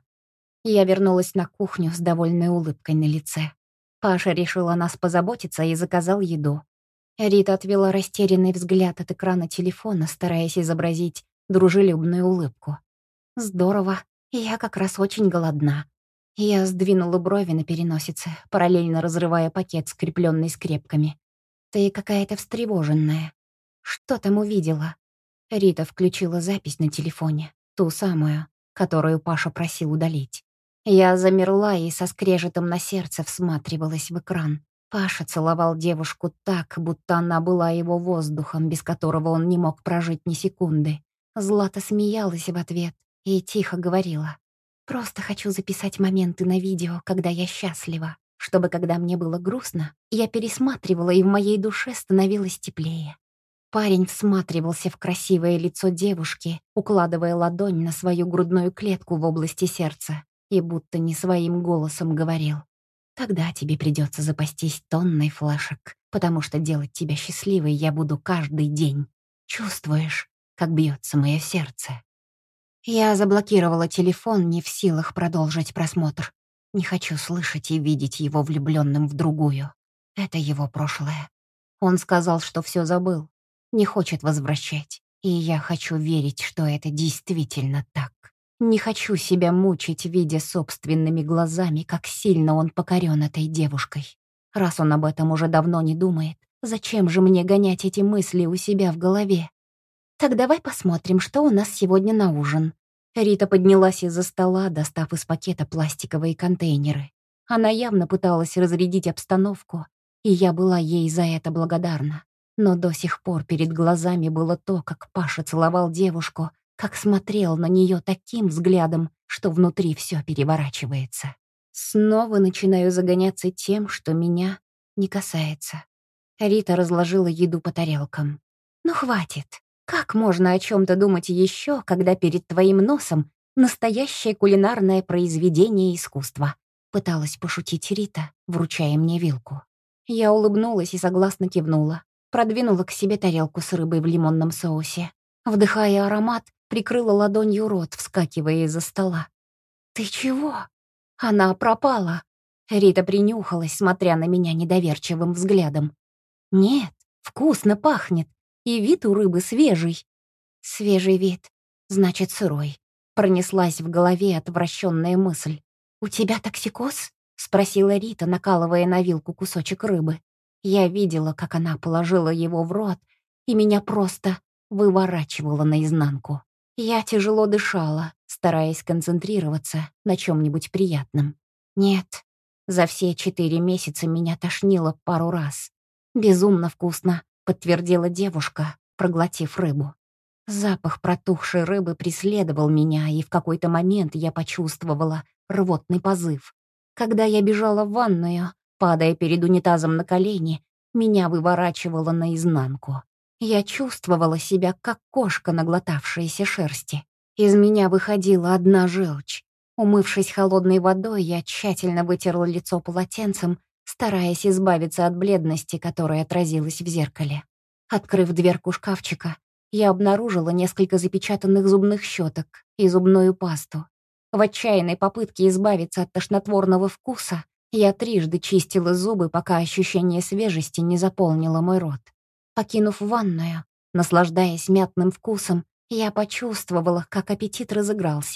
Я вернулась на кухню с довольной улыбкой на лице. Паша решил о нас позаботиться и заказал еду. Рита отвела растерянный взгляд от экрана телефона, стараясь изобразить дружелюбную улыбку. «Здорово. Я как раз очень голодна». Я сдвинула брови на переносице, параллельно разрывая пакет, скрепленный скрепками. «Ты какая-то встревоженная. Что там увидела?» Рита включила запись на телефоне, ту самую, которую Паша просил удалить. Я замерла и со скрежетом на сердце всматривалась в экран. Паша целовал девушку так, будто она была его воздухом, без которого он не мог прожить ни секунды. Злата смеялась в ответ и тихо говорила. «Просто хочу записать моменты на видео, когда я счастлива, чтобы, когда мне было грустно, я пересматривала, и в моей душе становилось теплее». Парень всматривался в красивое лицо девушки, укладывая ладонь на свою грудную клетку в области сердца, и будто не своим голосом говорил. «Тогда тебе придется запастись тонной флешек, потому что делать тебя счастливой я буду каждый день. Чувствуешь, как бьется мое сердце?» Я заблокировала телефон, не в силах продолжить просмотр. Не хочу слышать и видеть его влюбленным в другую. Это его прошлое. Он сказал, что все забыл, не хочет возвращать. И я хочу верить, что это действительно так. Не хочу себя мучить, видя собственными глазами, как сильно он покорен этой девушкой. Раз он об этом уже давно не думает, зачем же мне гонять эти мысли у себя в голове? «Так давай посмотрим, что у нас сегодня на ужин». Рита поднялась из-за стола, достав из пакета пластиковые контейнеры. Она явно пыталась разрядить обстановку, и я была ей за это благодарна. Но до сих пор перед глазами было то, как Паша целовал девушку, как смотрел на нее таким взглядом, что внутри все переворачивается. Снова начинаю загоняться тем, что меня не касается. Рита разложила еду по тарелкам. «Ну хватит. Как можно о чем-то думать еще, когда перед твоим носом настоящее кулинарное произведение искусства?» Пыталась пошутить Рита, вручая мне вилку. Я улыбнулась и согласно кивнула. Продвинула к себе тарелку с рыбой в лимонном соусе. Вдыхая аромат, прикрыла ладонью рот, вскакивая из-за стола. «Ты чего?» Она пропала. Рита принюхалась, смотря на меня недоверчивым взглядом. «Нет, вкусно пахнет, и вид у рыбы свежий». «Свежий вид, значит, сырой», — пронеслась в голове отвращенная мысль. «У тебя токсикоз?» — спросила Рита, накалывая на вилку кусочек рыбы. Я видела, как она положила его в рот, и меня просто выворачивало наизнанку. Я тяжело дышала, стараясь концентрироваться на чем-нибудь приятном. Нет, за все четыре месяца меня тошнило пару раз. «Безумно вкусно», — подтвердила девушка, проглотив рыбу. Запах протухшей рыбы преследовал меня, и в какой-то момент я почувствовала рвотный позыв. Когда я бежала в ванную, падая перед унитазом на колени, меня выворачивало наизнанку. Я чувствовала себя, как кошка, наглотавшаяся шерсти. Из меня выходила одна желчь. Умывшись холодной водой, я тщательно вытерла лицо полотенцем, стараясь избавиться от бледности, которая отразилась в зеркале. Открыв дверку шкафчика, я обнаружила несколько запечатанных зубных щеток и зубную пасту. В отчаянной попытке избавиться от тошнотворного вкуса я трижды чистила зубы, пока ощущение свежести не заполнило мой рот. Покинув ванную, наслаждаясь мятным вкусом, я почувствовала, как аппетит разыгрался.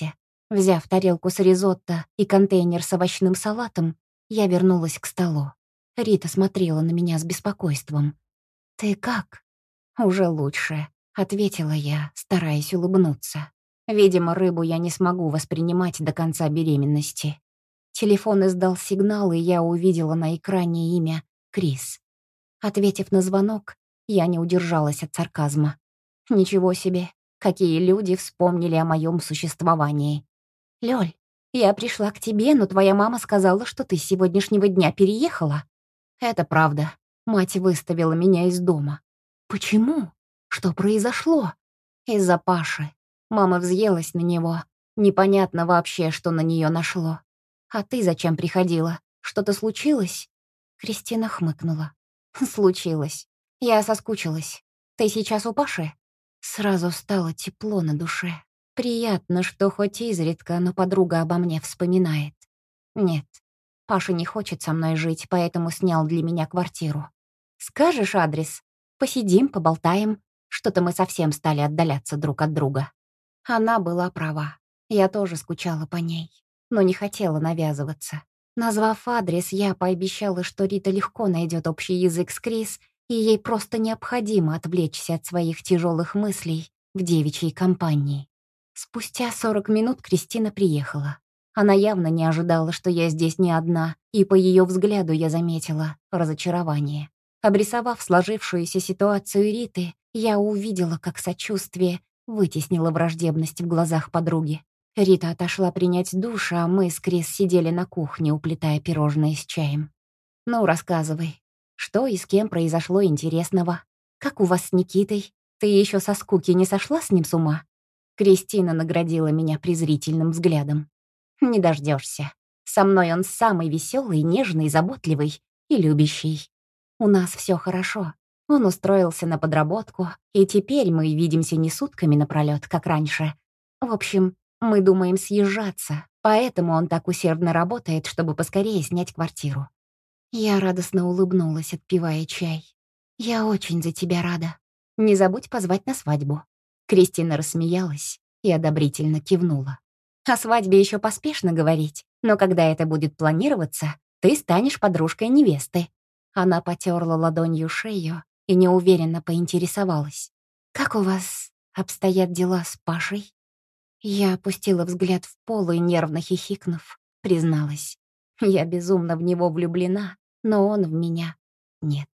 Взяв тарелку с ризотто и контейнер с овощным салатом, я вернулась к столу. Рита смотрела на меня с беспокойством. «Ты как?» «Уже лучше», — ответила я, стараясь улыбнуться. Видимо, рыбу я не смогу воспринимать до конца беременности. Телефон издал сигнал, и я увидела на экране имя Крис. Ответив на звонок, я не удержалась от сарказма. Ничего себе, какие люди вспомнили о моем существовании. «Лёль, я пришла к тебе, но твоя мама сказала, что ты с сегодняшнего дня переехала». «Это правда. Мать выставила меня из дома». «Почему? Что произошло?» «Из-за Паши. Мама взъелась на него. Непонятно вообще, что на нее нашло. А ты зачем приходила? Что-то случилось?» Кристина хмыкнула. «Случилось. Я соскучилась. Ты сейчас у Паши?» Сразу стало тепло на душе. Приятно, что хоть изредка, но подруга обо мне вспоминает. Нет, Паша не хочет со мной жить, поэтому снял для меня квартиру. «Скажешь адрес? Посидим, поболтаем. Что-то мы совсем стали отдаляться друг от друга». Она была права. Я тоже скучала по ней, но не хотела навязываться. Назвав адрес, я пообещала, что Рита легко найдет общий язык с Крис, и ей просто необходимо отвлечься от своих тяжелых мыслей в девичьей компании. Спустя сорок минут Кристина приехала. Она явно не ожидала, что я здесь не одна, и по ее взгляду я заметила разочарование. Обрисовав сложившуюся ситуацию Риты, я увидела, как сочувствие вытеснило враждебность в глазах подруги. Рита отошла принять душ, а мы с Крис сидели на кухне, уплетая пирожные с чаем. «Ну, рассказывай, что и с кем произошло интересного? Как у вас с Никитой? Ты еще со скуки не сошла с ним с ума?» Кристина наградила меня презрительным взглядом. «Не дождешься. Со мной он самый веселый, нежный, заботливый и любящий. У нас все хорошо. Он устроился на подработку, и теперь мы видимся не сутками напролёт, как раньше. В общем, мы думаем съезжаться, поэтому он так усердно работает, чтобы поскорее снять квартиру». Я радостно улыбнулась, отпивая чай. «Я очень за тебя рада. Не забудь позвать на свадьбу». Кристина рассмеялась и одобрительно кивнула. «О свадьбе еще поспешно говорить, но когда это будет планироваться, ты станешь подружкой невесты». Она потерла ладонью шею и неуверенно поинтересовалась. «Как у вас обстоят дела с Пашей?» Я опустила взгляд в пол и, нервно хихикнув, призналась. Я безумно в него влюблена, но он в меня нет.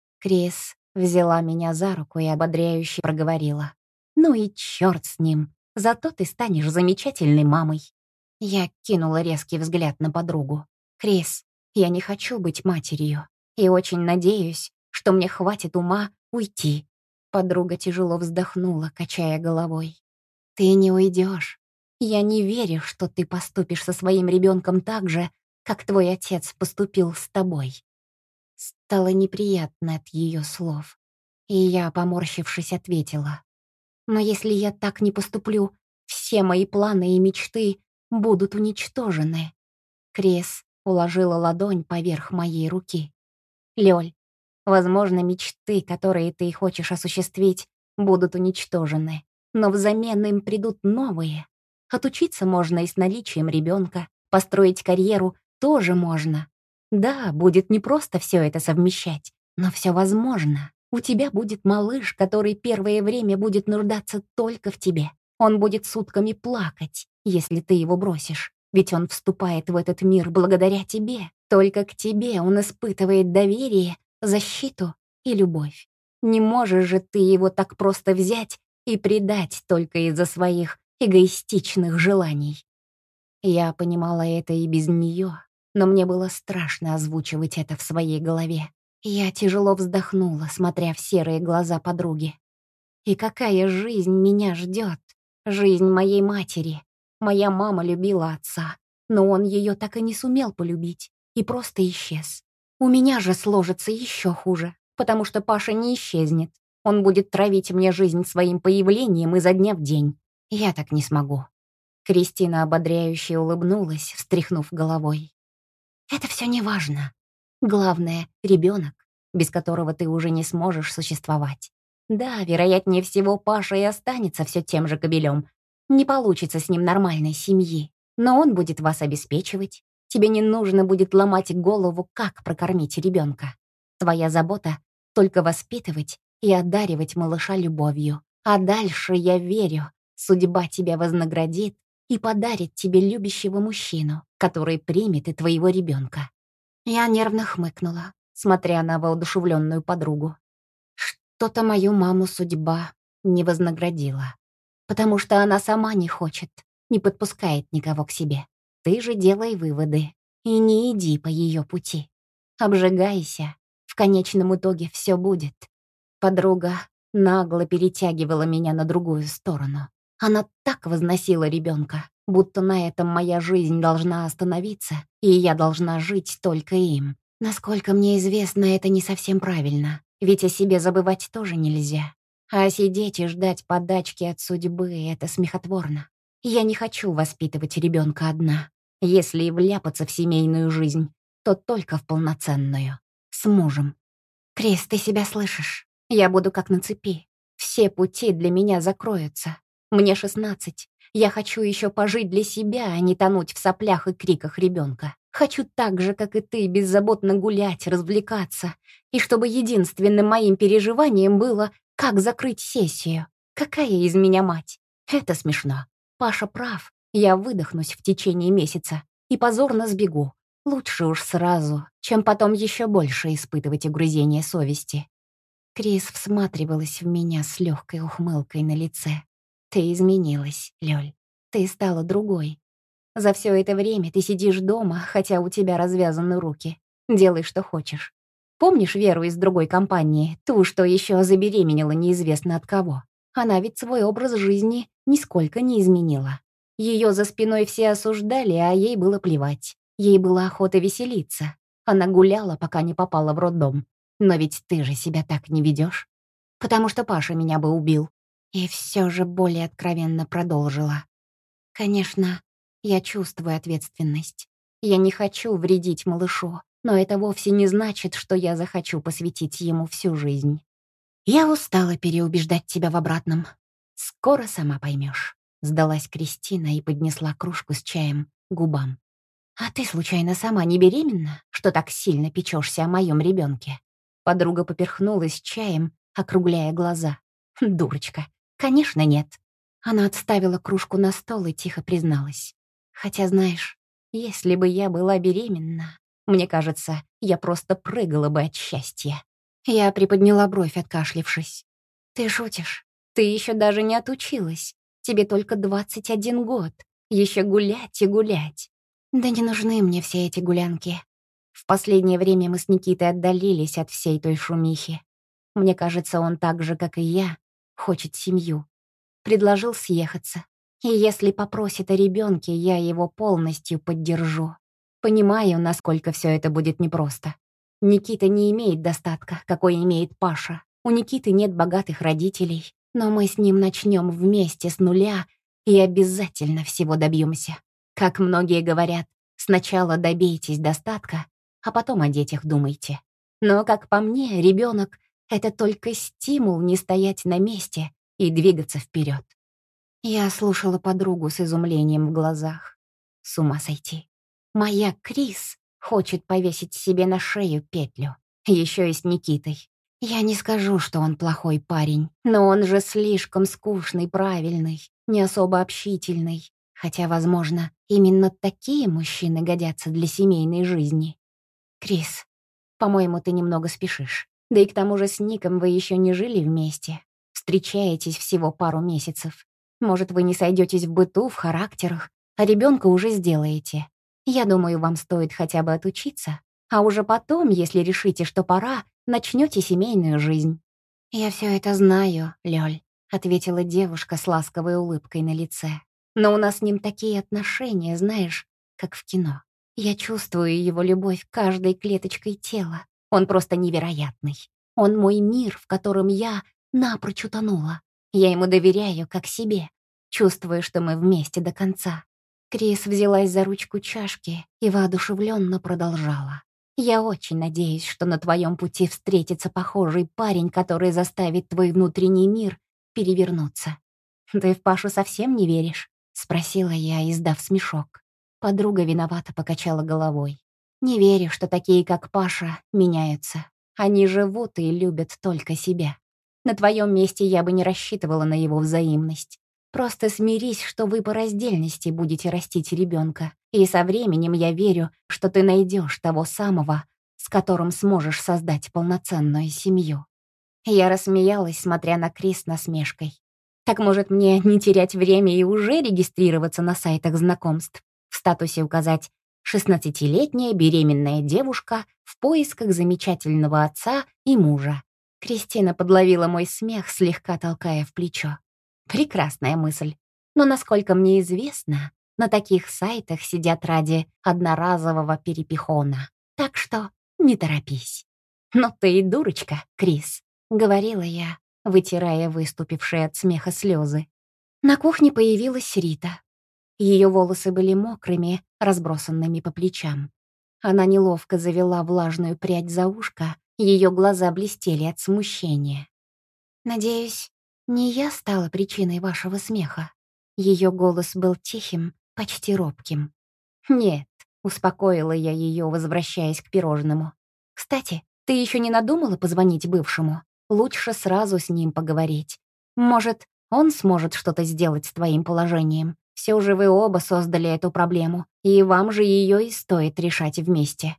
Крис взяла меня за руку и ободряюще проговорила. «Ну и черт с ним, зато ты станешь замечательной мамой». Я кинула резкий взгляд на подругу. «Крис, я не хочу быть матерью и очень надеюсь, что мне хватит ума уйти». Подруга тяжело вздохнула, качая головой. «Ты не уйдешь. Я не верю, что ты поступишь со своим ребенком так же, как твой отец поступил с тобой». Стало неприятно от ее слов, и я, поморщившись, ответила. «Но если я так не поступлю, все мои планы и мечты будут уничтожены». Крис уложила ладонь поверх моей руки. «Лёль, возможно, мечты, которые ты хочешь осуществить, будут уничтожены, но взамен им придут новые. Отучиться можно и с наличием ребенка, построить карьеру тоже можно. Да, будет непросто все это совмещать, но все возможно. У тебя будет малыш, который первое время будет нуждаться только в тебе. Он будет сутками плакать, если ты его бросишь. Ведь он вступает в этот мир благодаря тебе. Только к тебе он испытывает доверие, защиту и любовь. Не можешь же ты его так просто взять и предать только из-за своих эгоистичных желаний. Я понимала это и без нее, но мне было страшно озвучивать это в своей голове. Я тяжело вздохнула, смотря в серые глаза подруги. И какая жизнь меня ждет? Жизнь моей матери. Моя мама любила отца, но он ее так и не сумел полюбить и просто исчез. У меня же сложится еще хуже, потому что Паша не исчезнет. Он будет травить мне жизнь своим появлением изо дня в день. Я так не смогу. Кристина ободряюще улыбнулась, встряхнув головой. «Это все не важно. Главное — ребенок, без которого ты уже не сможешь существовать. Да, вероятнее всего, Паша и останется все тем же кобелем, Не получится с ним нормальной семьи, но он будет вас обеспечивать. Тебе не нужно будет ломать голову, как прокормить ребенка. Твоя забота — только воспитывать и одаривать малыша любовью. А дальше, я верю, судьба тебя вознаградит и подарит тебе любящего мужчину, который примет и твоего ребенка. Я нервно хмыкнула, смотря на воодушевленную подругу. Что-то мою маму судьба не вознаградила, потому что она сама не хочет, не подпускает никого к себе. Ты же делай выводы и не иди по ее пути. Обжигайся, в конечном итоге все будет. Подруга нагло перетягивала меня на другую сторону. Она так возносила ребенка, будто на этом моя жизнь должна остановиться, и я должна жить только им. Насколько мне известно, это не совсем правильно, ведь о себе забывать тоже нельзя. А сидеть и ждать подачки от судьбы — это смехотворно. Я не хочу воспитывать ребенка одна. Если и вляпаться в семейную жизнь, то только в полноценную. С мужем. Крис, ты себя слышишь? Я буду как на цепи. Все пути для меня закроются. Мне шестнадцать. Я хочу еще пожить для себя, а не тонуть в соплях и криках ребенка. Хочу так же, как и ты, беззаботно гулять, развлекаться. И чтобы единственным моим переживанием было, как закрыть сессию. Какая из меня мать? Это смешно. Паша прав. Я выдохнусь в течение месяца и позорно сбегу. Лучше уж сразу, чем потом еще больше испытывать угрызение совести. Крис всматривалась в меня с легкой ухмылкой на лице. Ты изменилась, Лёль. Ты стала другой. За все это время ты сидишь дома, хотя у тебя развязаны руки. Делай, что хочешь. Помнишь Веру из другой компании, ту, что еще забеременела неизвестно от кого? Она ведь свой образ жизни нисколько не изменила. Ее за спиной все осуждали, а ей было плевать. Ей была охота веселиться. Она гуляла, пока не попала в роддом. Но ведь ты же себя так не ведешь. Потому что Паша меня бы убил. И все же более откровенно продолжила. Конечно, я чувствую ответственность. Я не хочу вредить малышу, но это вовсе не значит, что я захочу посвятить ему всю жизнь. Я устала переубеждать тебя в обратном. Скоро сама поймешь. Сдалась Кристина и поднесла кружку с чаем к губам. «А ты, случайно, сама не беременна, что так сильно печешься о моем ребенке?» Подруга поперхнулась чаем, округляя глаза. «Дурочка, конечно, нет». Она отставила кружку на стол и тихо призналась. «Хотя, знаешь, если бы я была беременна, мне кажется, я просто прыгала бы от счастья». Я приподняла бровь, откашлившись. «Ты шутишь? Ты еще даже не отучилась. Тебе только двадцать один год. Еще гулять и гулять». «Да не нужны мне все эти гулянки. В последнее время мы с Никитой отдалились от всей той шумихи. Мне кажется, он так же, как и я, хочет семью. Предложил съехаться. И если попросит о ребенке, я его полностью поддержу. Понимаю, насколько все это будет непросто. Никита не имеет достатка, какой имеет Паша. У Никиты нет богатых родителей, но мы с ним начнем вместе с нуля и обязательно всего добьемся. Как многие говорят, сначала добейтесь достатка, а потом о детях думайте. Но, как по мне, ребенок — это только стимул не стоять на месте и двигаться вперед. Я слушала подругу с изумлением в глазах. С ума сойти. Моя Крис хочет повесить себе на шею петлю. Еще и с Никитой. Я не скажу, что он плохой парень, но он же слишком скучный, правильный, не особо общительный. Хотя, возможно, именно такие мужчины годятся для семейной жизни. Крис, по-моему, ты немного спешишь. Да и к тому же с Ником вы еще не жили вместе. Встречаетесь всего пару месяцев. Может, вы не сойдетесь в быту, в характерах, а ребенка уже сделаете. Я думаю, вам стоит хотя бы отучиться, а уже потом, если решите, что пора, начнете семейную жизнь. «Я все это знаю, Лёль», — ответила девушка с ласковой улыбкой на лице. «Но у нас с ним такие отношения, знаешь, как в кино. Я чувствую его любовь каждой клеточкой тела. Он просто невероятный. Он мой мир, в котором я напрочь утонула. Я ему доверяю, как себе. Чувствую, что мы вместе до конца». Крис взялась за ручку чашки и воодушевленно продолжала. «Я очень надеюсь, что на твоем пути встретится похожий парень, который заставит твой внутренний мир перевернуться. «Ты в Пашу совсем не веришь?» — спросила я, издав смешок. Подруга виновато покачала головой. «Не верю, что такие, как Паша, меняются. Они живут и любят только себя. На твоем месте я бы не рассчитывала на его взаимность. Просто смирись, что вы по раздельности будете растить ребенка, и со временем я верю, что ты найдешь того самого, с которым сможешь создать полноценную семью». Я рассмеялась, смотря на Крис с насмешкой. «Так, может, мне не терять время и уже регистрироваться на сайтах знакомств? В статусе указать «шестнадцатилетняя беременная девушка в поисках замечательного отца и мужа». Кристина подловила мой смех, слегка толкая в плечо. Прекрасная мысль. Но, насколько мне известно, на таких сайтах сидят ради одноразового перепихона. Так что не торопись. «Но ты и дурочка, Крис», — говорила я, вытирая выступившие от смеха слезы. На кухне появилась Рита. Ее волосы были мокрыми, разбросанными по плечам. Она неловко завела влажную прядь за ушко, ее глаза блестели от смущения. «Надеюсь, не я стала причиной вашего смеха?» Ее голос был тихим, почти робким. «Нет», — успокоила я ее, возвращаясь к пирожному. «Кстати, ты еще не надумала позвонить бывшему? Лучше сразу с ним поговорить. Может, он сможет что-то сделать с твоим положением. Все же вы оба создали эту проблему, и вам же ее и стоит решать вместе».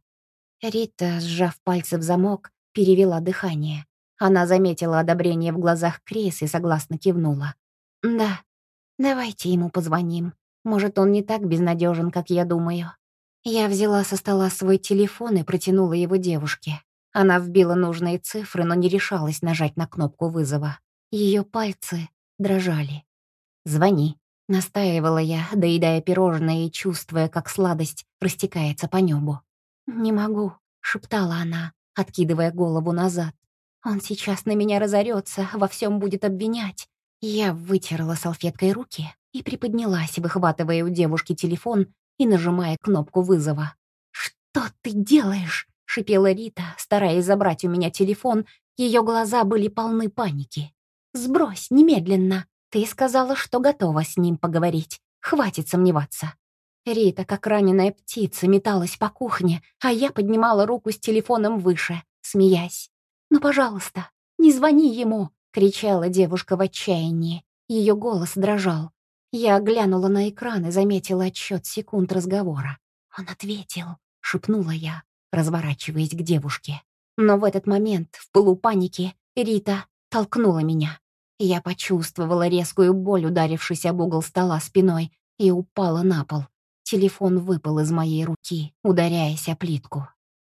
Рита, сжав пальцы в замок, перевела дыхание. Она заметила одобрение в глазах Крис и согласно кивнула. «Да, давайте ему позвоним. Может, он не так безнадежен, как я думаю». Я взяла со стола свой телефон и протянула его девушке. Она вбила нужные цифры, но не решалась нажать на кнопку вызова. Ее пальцы дрожали. «Звони», — настаивала я, доедая пирожное и чувствуя, как сладость растекается по небу. «Не могу», — шептала она, откидывая голову назад. «Он сейчас на меня разорется, во всем будет обвинять». Я вытерла салфеткой руки и приподнялась, выхватывая у девушки телефон и нажимая кнопку вызова. «Что ты делаешь?» — шипела Рита, стараясь забрать у меня телефон. Ее глаза были полны паники. «Сбрось немедленно. Ты сказала, что готова с ним поговорить. Хватит сомневаться». Рита, как раненая птица, металась по кухне, а я поднимала руку с телефоном выше, смеясь. «Ну, пожалуйста, не звони ему!» — кричала девушка в отчаянии. Ее голос дрожал. Я глянула на экран и заметила отсчет секунд разговора. «Он ответил», — шепнула я, разворачиваясь к девушке. Но в этот момент, в пылу паники, Рита толкнула меня. Я почувствовала резкую боль, ударившись об угол стола спиной, и упала на пол. Телефон выпал из моей руки, ударяясь о плитку.